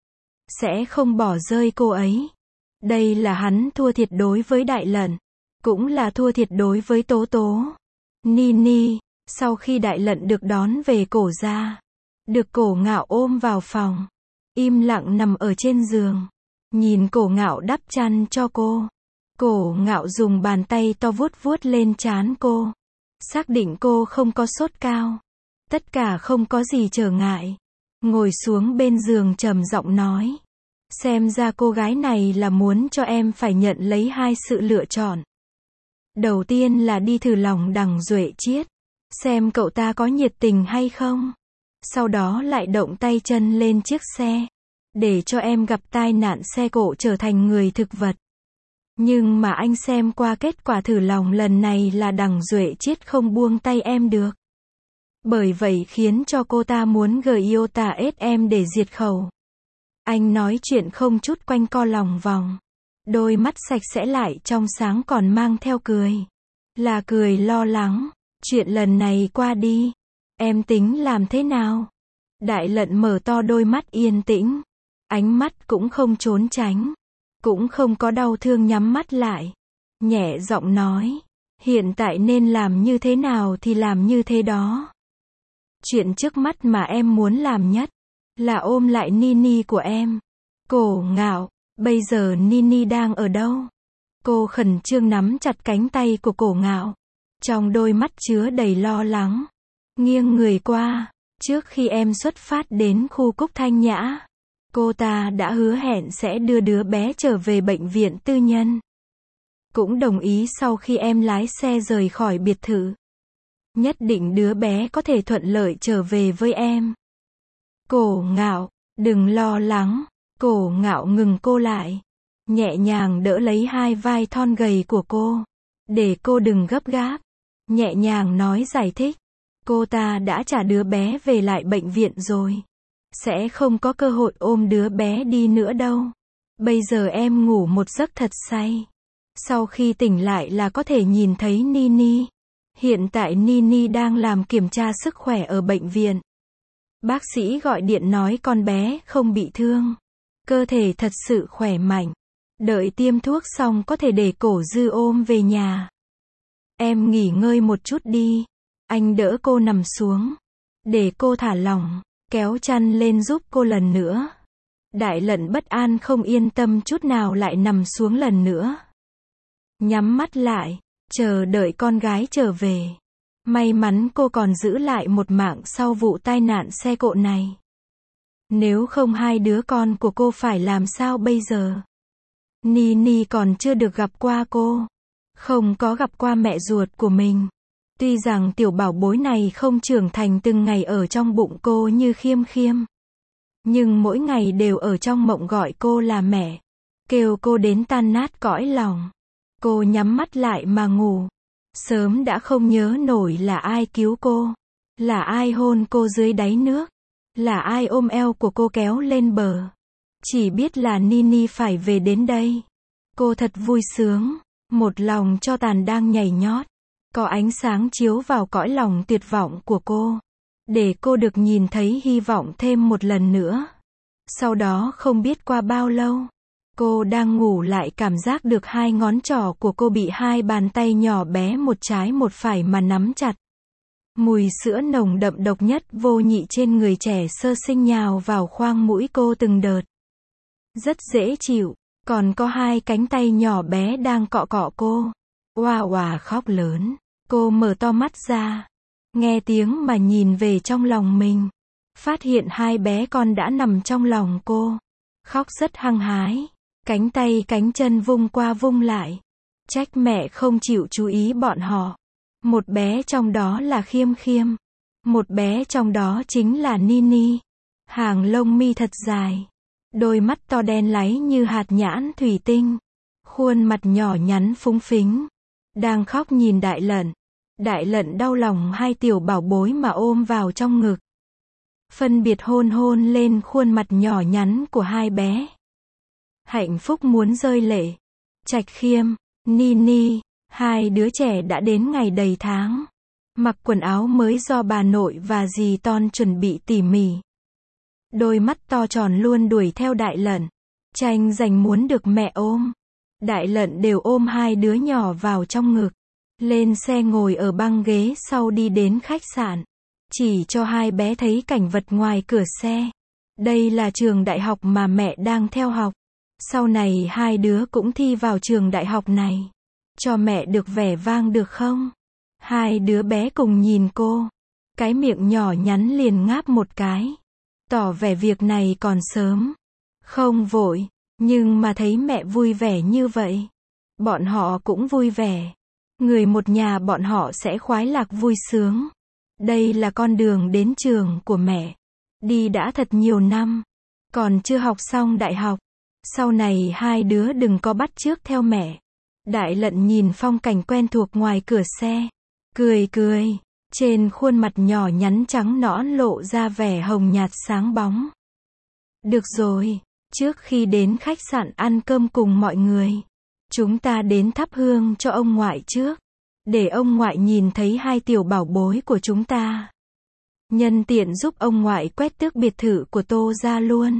Sẽ không bỏ rơi cô ấy. Đây là hắn thua thiệt đối với Đại Lận, cũng là thua thiệt đối với Tố Tố. Nini, sau khi Đại Lận được đón về Cổ gia, được Cổ Ngạo ôm vào phòng, im lặng nằm ở trên giường, nhìn Cổ Ngạo đắp chăn cho cô. Cổ Ngạo dùng bàn tay to vuốt vuốt lên trán cô, xác định cô không có sốt cao, tất cả không có gì trở ngại. Ngồi xuống bên giường trầm giọng nói, xem ra cô gái này là muốn cho em phải nhận lấy hai sự lựa chọn. Đầu tiên là đi thử lòng Đằng Duệ Chiết, xem cậu ta có nhiệt tình hay không. Sau đó lại động tay chân lên chiếc xe, để cho em gặp tai nạn xe cộ trở thành người thực vật. Nhưng mà anh xem qua kết quả thử lòng lần này là Đằng Duệ Chiết không buông tay em được. Bởi vậy khiến cho cô ta muốn gợi yêu tà ết em để diệt khẩu. Anh nói chuyện không chút quanh co lòng vòng. Đôi mắt sạch sẽ lại trong sáng còn mang theo cười. Là cười lo lắng. Chuyện lần này qua đi, em tính làm thế nào? Đại Lận mở to đôi mắt yên tĩnh. Ánh mắt cũng không trốn tránh, cũng không có đau thương, nhắm mắt lại. Nhẹ giọng nói, hiện tại nên làm như thế nào thì làm như thế đó. Chuyện trước mắt mà em muốn làm nhất là ôm lại Nini của em. Cổ Ngạo, bây giờ Nini đang ở đâu? Cô khẩn trương nắm chặt cánh tay của Cổ Ngạo, trong đôi mắt chứa đầy lo lắng. Nghiêng người qua, trước khi em xuất phát đến khu Cúc Thanh Nhã, cô ta đã hứa hẹn sẽ đưa đứa bé trở về bệnh viện tư nhân. Cũng đồng ý sau khi em lái xe rời khỏi biệt thự, nhất định đứa bé có thể thuận lợi trở về với em. Cổ Ngạo, đừng lo lắng. Cổ Ngạo ngừng cô lại, nhẹ nhàng đỡ lấy hai vai thon gầy của cô, để cô đừng gấp gáp. Nhẹ nhàng nói giải thích, cô ta đã trả đứa bé về lại bệnh viện rồi, sẽ không có cơ hội ôm đứa bé đi nữa đâu. Bây giờ em ngủ một giấc thật say, sau khi tỉnh lại là có thể nhìn thấy Nini. Hiện tại Nini đang làm kiểm tra sức khỏe ở bệnh viện. Bác sĩ gọi điện nói con bé không bị thương, cơ thể thật sự khỏe mạnh. Đợi tiêm thuốc xong có thể để Cổ Dư ôm về nhà. Em nghỉ ngơi một chút đi. Anh đỡ cô nằm xuống, để cô thả lỏng, kéo chăn lên giúp cô lần nữa. Đại Lận bất an không yên tâm chút nào lại nằm xuống lần nữa. Nhắm mắt lại, chờ đợi con gái trở về. May mắn cô còn giữ lại một mạng sau vụ tai nạn xe cộ này. Nếu không hai đứa con của cô phải làm sao bây giờ? Nini còn chưa được gặp qua cô. Không có gặp qua mẹ ruột của mình. Tuy rằng tiểu bảo bối này không trưởng thành từng ngày ở trong bụng cô như Khiêm Khiêm. Nhưng mỗi ngày đều ở trong mộng gọi cô là mẹ. Kêu cô đến tan nát cõi lòng. Cô nhắm mắt lại mà ngủ. Sớm đã không nhớ nổi là ai cứu cô. Là ai hôn cô dưới đáy nước. Là ai ôm eo của cô kéo lên bờ. Chỉ biết là Nini phải về đến đây. Cô thật vui sướng. Một lòng cho tàn đang nhảy nhót. Có ánh sáng chiếu vào cõi lòng tuyệt vọng của cô. Để cô được nhìn thấy hy vọng thêm một lần nữa. Sau đó không biết qua bao lâu. Cô đang ngủ lại cảm giác được hai ngón trỏ của cô bị hai bàn tay nhỏ bé một trái một phải mà nắm chặt. Mùi sữa nồng đậm độc nhất vô nhị trên người trẻ sơ sinh nhào vào khoang mũi cô từng đợt. Rất dễ chịu, còn có hai cánh tay nhỏ bé đang cọ cọ cô. Oà oà khóc lớn. Cô mở to mắt ra. Nghe tiếng mà nhìn về trong lòng mình. Phát hiện hai bé con đã nằm trong lòng cô. Khóc rất hăng hái. Cánh tay cánh chân vung qua vung lại. Trách mẹ không chịu chú ý bọn họ. Một bé trong đó là Khiêm Khiêm. Một bé trong đó chính là Nini. Hàng lông mi thật dài. Đôi mắt to đen láy như hạt nhãn thủy tinh. Khuôn mặt nhỏ nhắn phúng phính. Đang khóc nhìn Đại Lận. Đại Lận đau lòng hai tiểu bảo bối mà ôm vào trong ngực. Phân biệt hôn hôn lên khuôn mặt nhỏ nhắn của hai bé. Hạnh phúc muốn rơi lệ. Trạch Khiêm, Nini, hai đứa trẻ đã đến ngày đầy tháng. Mặc quần áo mới do bà nội và dì Ton chuẩn bị tỉ mỉ. Đôi mắt to tròn luôn đuổi theo Đại Lận. Tranh giành muốn được mẹ ôm. Đại Lận đều ôm hai đứa nhỏ vào trong ngực. Lên xe ngồi ở băng ghế sau đi đến khách sạn. Chỉ cho hai bé thấy cảnh vật ngoài cửa xe. Đây là trường đại học mà mẹ đang theo học. Sau này hai đứa cũng thi vào trường đại học này. Cho mẹ được vẻ vang được không? Hai đứa bé cùng nhìn cô. Cái miệng nhỏ nhắn liền ngáp một cái. Tỏ vẻ việc này còn sớm. Không vội. Nhưng mà thấy mẹ vui vẻ như vậy. Bọn họ cũng vui vẻ. Người một nhà bọn họ sẽ khoái lạc vui sướng. Đây là con đường đến trường của mẹ. Đi đã thật nhiều năm. Còn chưa học xong đại học. Sau này hai đứa đừng có bắt chước theo mẹ. Đại Lận nhìn phong cảnh quen thuộc ngoài cửa xe. Cười cười. Trên khuôn mặt nhỏ nhắn trắng nõn lộ ra vẻ hồng nhạt sáng bóng. Được rồi. Trước khi đến khách sạn ăn cơm cùng mọi người. Chúng ta đến thắp hương cho ông ngoại trước. Để ông ngoại nhìn thấy hai tiểu bảo bối của chúng ta. Nhân tiện giúp ông ngoại quét tước biệt thự của Tô gia luôn.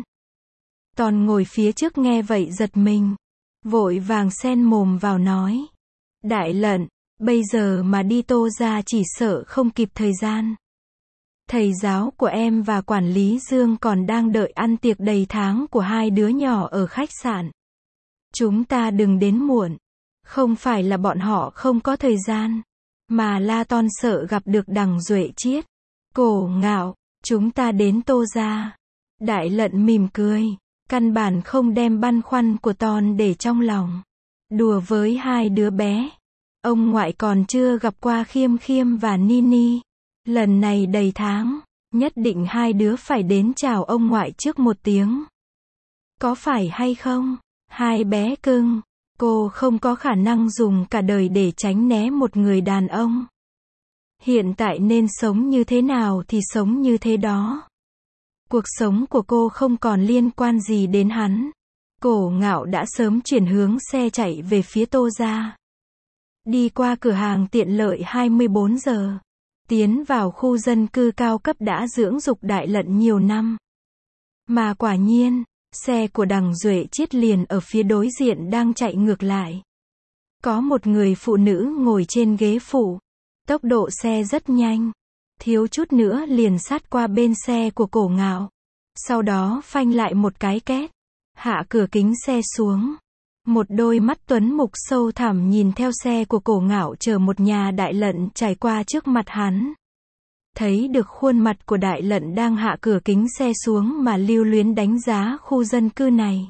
Toàn ngồi phía trước nghe vậy giật mình. Vội vàng xen mồm vào nói. Đại Lận, bây giờ mà đi Tô gia chỉ sợ không kịp thời gian. Thầy giáo của em và quản lý Dương còn đang đợi ăn tiệc đầy tháng của hai đứa nhỏ ở khách sạn. Chúng ta đừng đến muộn. Không phải là bọn họ không có thời gian. Mà La Ton sợ gặp được Đằng Duệ Chiết. Cổ Ngạo, chúng ta đến Tô gia. Đại Lận mỉm cười. Căn bản không đem băn khoăn của Ton để trong lòng. Đùa với hai đứa bé. Ông ngoại còn chưa gặp qua Khiêm Khiêm và Nini. Lần này đầy tháng. Nhất định hai đứa phải đến chào ông ngoại trước một tiếng. Có phải hay không? Hai bé cưng. Cô không có khả năng dùng cả đời để tránh né một người đàn ông. Hiện tại nên sống như thế nào thì sống như thế đó. Cuộc sống của cô không còn liên quan gì đến hắn. Cổ Ngạo đã sớm chuyển hướng xe chạy về phía Tô gia. Đi qua cửa hàng tiện lợi hai mươi bốn giờ. Tiến vào khu dân cư cao cấp đã dưỡng dục Đại Lận nhiều năm. Mà quả nhiên, xe của Đằng Duệ Chiết liền ở phía đối diện đang chạy ngược lại. Có một người phụ nữ ngồi trên ghế phụ. Tốc độ xe rất nhanh. Thiếu chút nữa liền sát qua bên xe của Cổ Ngạo. Sau đó phanh lại một cái két. Hạ cửa kính xe xuống. Một đôi mắt tuấn mục sâu thẳm nhìn theo xe của Cổ Ngạo chở một nhà Đại Lận trải qua trước mặt hắn. thấy được khuôn mặt của Đại Lận đang hạ cửa kính xe xuống mà lưu luyến đánh giá khu dân cư này.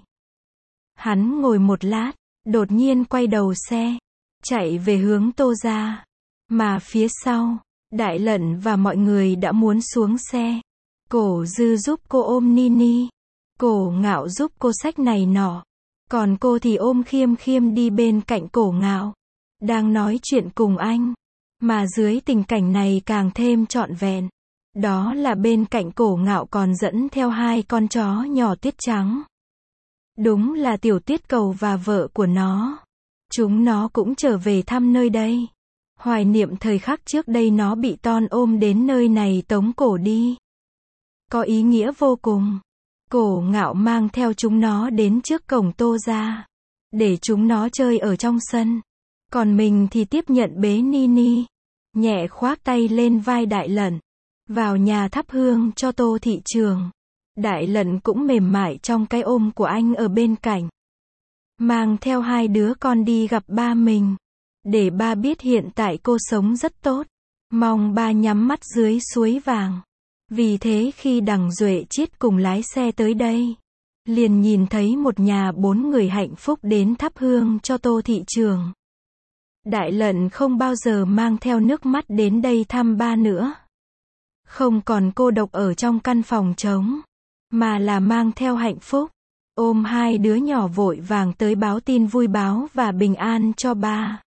Hắn ngồi một lát, đột nhiên quay đầu xe, chạy về hướng Tô gia. Mà phía sau, Đại Lận và mọi người đã muốn xuống xe. Cổ Dư giúp cô ôm Nini. Cổ Ngạo giúp cô xách này nọ. Còn cô thì ôm Khiêm Khiêm đi bên cạnh Cổ Ngạo. Đang nói chuyện cùng anh. Mà dưới tình cảnh này càng thêm trọn vẹn. Đó là bên cạnh Cổ Ngạo còn dẫn theo hai con chó nhỏ tuyết trắng. Đúng là Tiểu Tuyết Cầu và vợ của nó. Chúng nó cũng trở về thăm nơi đây. Hoài niệm thời khắc trước đây nó bị Ton ôm đến nơi này tống cổ đi. Có ý nghĩa vô cùng. Cổ Ngạo mang theo chúng nó đến trước cổng Tô gia. Để chúng nó chơi ở trong sân. Còn mình thì tiếp nhận bế Nini. Nhẹ khoác tay lên vai Đại Lận. Vào nhà thắp hương cho Tô thị trường. Đại Lận cũng mềm mại trong cái ôm của anh ở bên cạnh. Mang theo hai đứa con đi gặp ba mình. Để ba biết hiện tại cô sống rất tốt. Mong ba nhắm mắt dưới suối vàng. Vì thế khi Đằng Duệ Chiết cùng lái xe tới đây, liền nhìn thấy một nhà bốn người hạnh phúc đến thắp hương cho Tô thị trường. Đại Lận không bao giờ mang theo nước mắt đến đây thăm ba nữa. Không còn cô độc ở trong căn phòng trống, mà là mang theo hạnh phúc. Ôm hai đứa nhỏ vội vàng tới báo tin vui báo và bình an cho ba.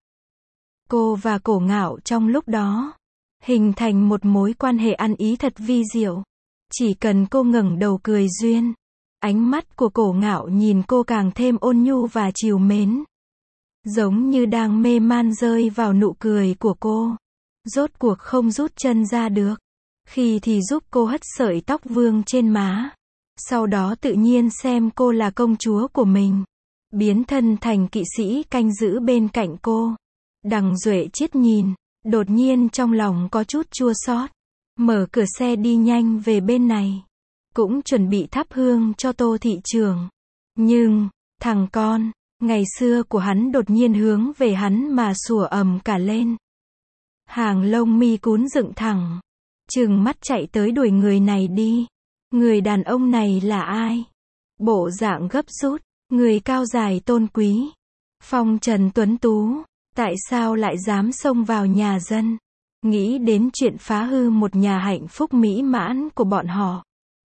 Cô và Cổ Ngạo trong lúc đó hình thành một mối quan hệ ăn ý thật vi diệu. Chỉ cần cô ngẩng đầu cười duyên, ánh mắt của Cổ Ngạo nhìn cô càng thêm ôn nhu và trìu mến. Giống như đang mê man rơi vào nụ cười của cô. Rốt cuộc không rút chân ra được. Khi thì giúp cô hất sợi tóc vương trên má. Sau đó tự nhiên xem cô là công chúa của mình. Biến thân thành kỵ sĩ canh giữ bên cạnh cô. Đằng Duệ Chiết nhìn, đột nhiên trong lòng có chút chua xót. Mở cửa xe đi nhanh về bên này. Cũng chuẩn bị thắp hương cho Tô thị trường. Nhưng, thằng con, ngày xưa của hắn đột nhiên hướng về hắn mà sủa ầm cả lên. Hàng lông mi cún dựng thẳng. Trừng mắt chạy tới đuổi người này đi. Người đàn ông này là ai? Bộ dạng gấp rút, người cao dài tôn quý. Phong trần tuấn tú. Tại sao lại dám xông vào nhà dân? Nghĩ đến chuyện phá hư một nhà hạnh phúc mỹ mãn của bọn họ.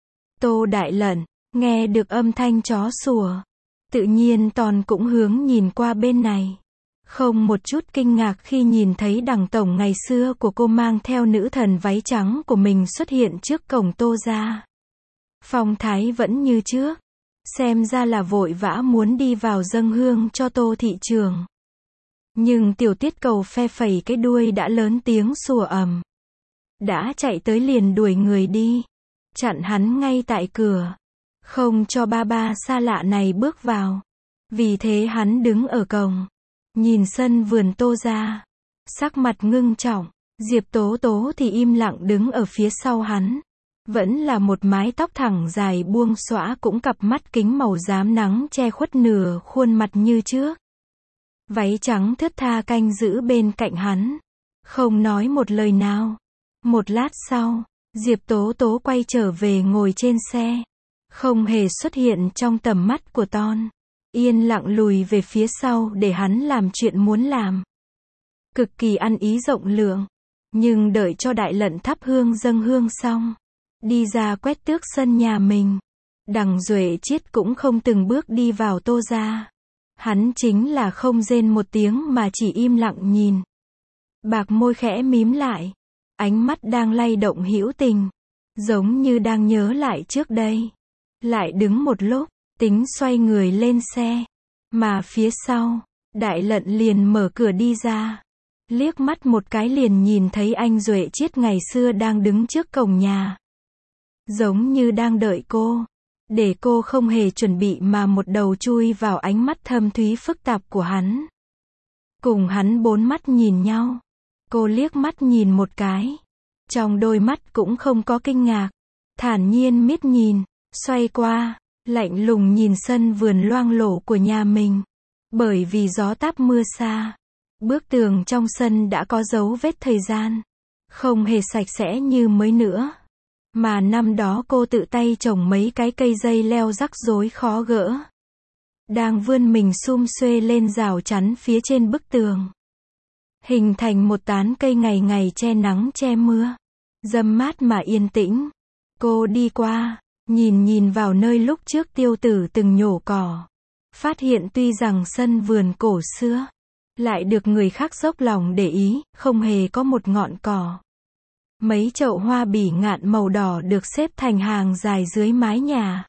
Tô Đại Lận, nghe được âm thanh chó sủa. Tự nhiên Ton cũng hướng nhìn qua bên này. Không một chút kinh ngạc khi nhìn thấy Đằng tổng ngày xưa của cô mang theo nữ thần váy trắng của mình xuất hiện trước cổng Tô gia. Phong thái vẫn như trước. Xem ra là vội vã muốn đi vào dâng hương cho Tô thị trường. Nhưng Tiểu Tuyết Cầu phe phẩy cái đuôi đã lớn tiếng sủa ầm. Đã chạy tới liền đuổi người đi. Chặn hắn ngay tại cửa. Không cho ba ba xa lạ này bước vào. Vì thế hắn đứng ở cổng. Nhìn sân vườn Tô gia. Sắc mặt ngưng trọng. Diệp Tố Tố thì im lặng đứng ở phía sau hắn. Vẫn là một mái tóc thẳng dài buông xõa cũng cặp mắt kính màu rám nắng che khuất nửa khuôn mặt như trước. Váy trắng thướt tha canh giữ bên cạnh hắn. Không nói một lời nào. Một lát sau, Diệp Tố Tố quay trở về ngồi trên xe. Không hề xuất hiện trong tầm mắt của Ton. Yên lặng lùi về phía sau để hắn làm chuyện muốn làm. Cực kỳ ăn ý rộng lượng. Nhưng đợi cho Đại Lận thắp hương dâng hương xong. Đi ra quét tước sân nhà mình. Đằng Duệ Chiết cũng không từng bước đi vào Tô gia. Hắn chính là không rên một tiếng mà chỉ im lặng nhìn. Bạc môi khẽ mím lại. Ánh mắt đang lay động hữu tình. Giống như đang nhớ lại trước đây. Lại đứng một lúc, tính xoay người lên xe. Mà phía sau, Đại Lận liền mở cửa đi ra. Liếc mắt một cái liền nhìn thấy anh Duệ Chiết ngày xưa đang đứng trước cổng nhà. Giống như đang đợi cô. Để cô không hề chuẩn bị mà một đầu chui vào ánh mắt thâm thúy phức tạp của hắn. Cùng hắn bốn mắt nhìn nhau. Cô liếc mắt nhìn một cái. Trong đôi mắt cũng không có kinh ngạc. Thản nhiên miết nhìn, xoay qua, lạnh lùng nhìn sân vườn loang lổ của nhà mình. Bởi vì gió táp mưa xa. Bức tường trong sân đã có dấu vết thời gian. Không hề sạch sẽ như mới nữa. Mà năm đó cô tự tay trồng mấy cái cây dây leo rắc rối khó gỡ. Đang vươn mình sum xuê lên rào chắn phía trên bức tường. Hình thành một tán cây ngày ngày che nắng che mưa. Râm mát mà yên tĩnh. Cô đi qua, nhìn nhìn vào nơi lúc trước Tiêu Tử từng nhổ cỏ. Phát hiện tuy rằng sân vườn cổ xưa, lại được người khác dốc lòng để ý, không hề có một ngọn cỏ. Mấy chậu hoa bỉ ngạn màu đỏ được xếp thành hàng dài dưới mái nhà.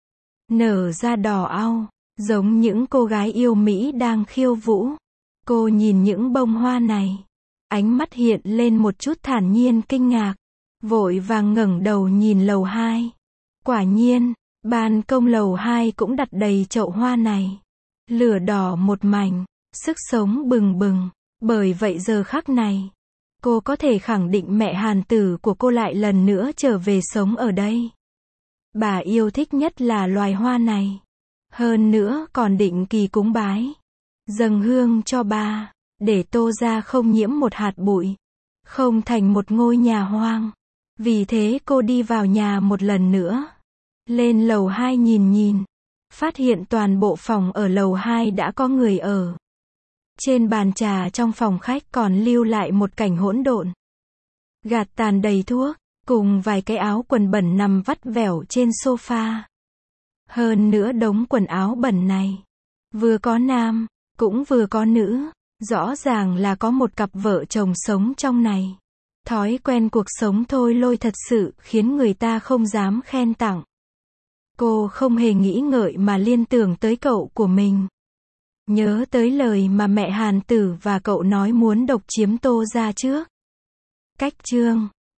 Nở ra đỏ au, giống những cô gái yêu Mỹ đang khiêu vũ. Cô nhìn những bông hoa này. Ánh mắt hiện lên một chút thản nhiên kinh ngạc. Vội vàng ngẩng đầu nhìn lầu hai. Quả nhiên, ban công lầu hai cũng đặt đầy chậu hoa này. Lửa đỏ một mảnh, sức sống bừng bừng. Bởi vậy giờ khắc này, cô có thể khẳng định mẹ Hàn Tử của cô lại lần nữa trở về sống ở đây. Bà yêu thích nhất là loài hoa này. Hơn nữa còn định kỳ cúng bái, dâng hương cho bà, để Tô gia không nhiễm một hạt bụi, không thành một ngôi nhà hoang. Vì thế cô đi vào nhà một lần nữa. Lên lầu hai nhìn nhìn, phát hiện toàn bộ phòng ở lầu hai đã có người ở. Trên bàn trà trong phòng khách còn lưu lại một cảnh hỗn độn. Gạt tàn đầy thuốc, cùng vài cái áo quần bẩn nằm vắt vẻo trên sofa. Hơn nữa đống quần áo bẩn này, vừa có nam, cũng vừa có nữ. Rõ ràng là có một cặp vợ chồng sống trong này. Thói quen cuộc sống thôi lôi thật sự khiến người ta không dám khen tặng. Cô không hề nghĩ ngợi mà liên tưởng tới cậu của mình. Nhớ tới lời mà mẹ Hàn Tử và cậu nói muốn độc chiếm Tô gia trước. Cách chương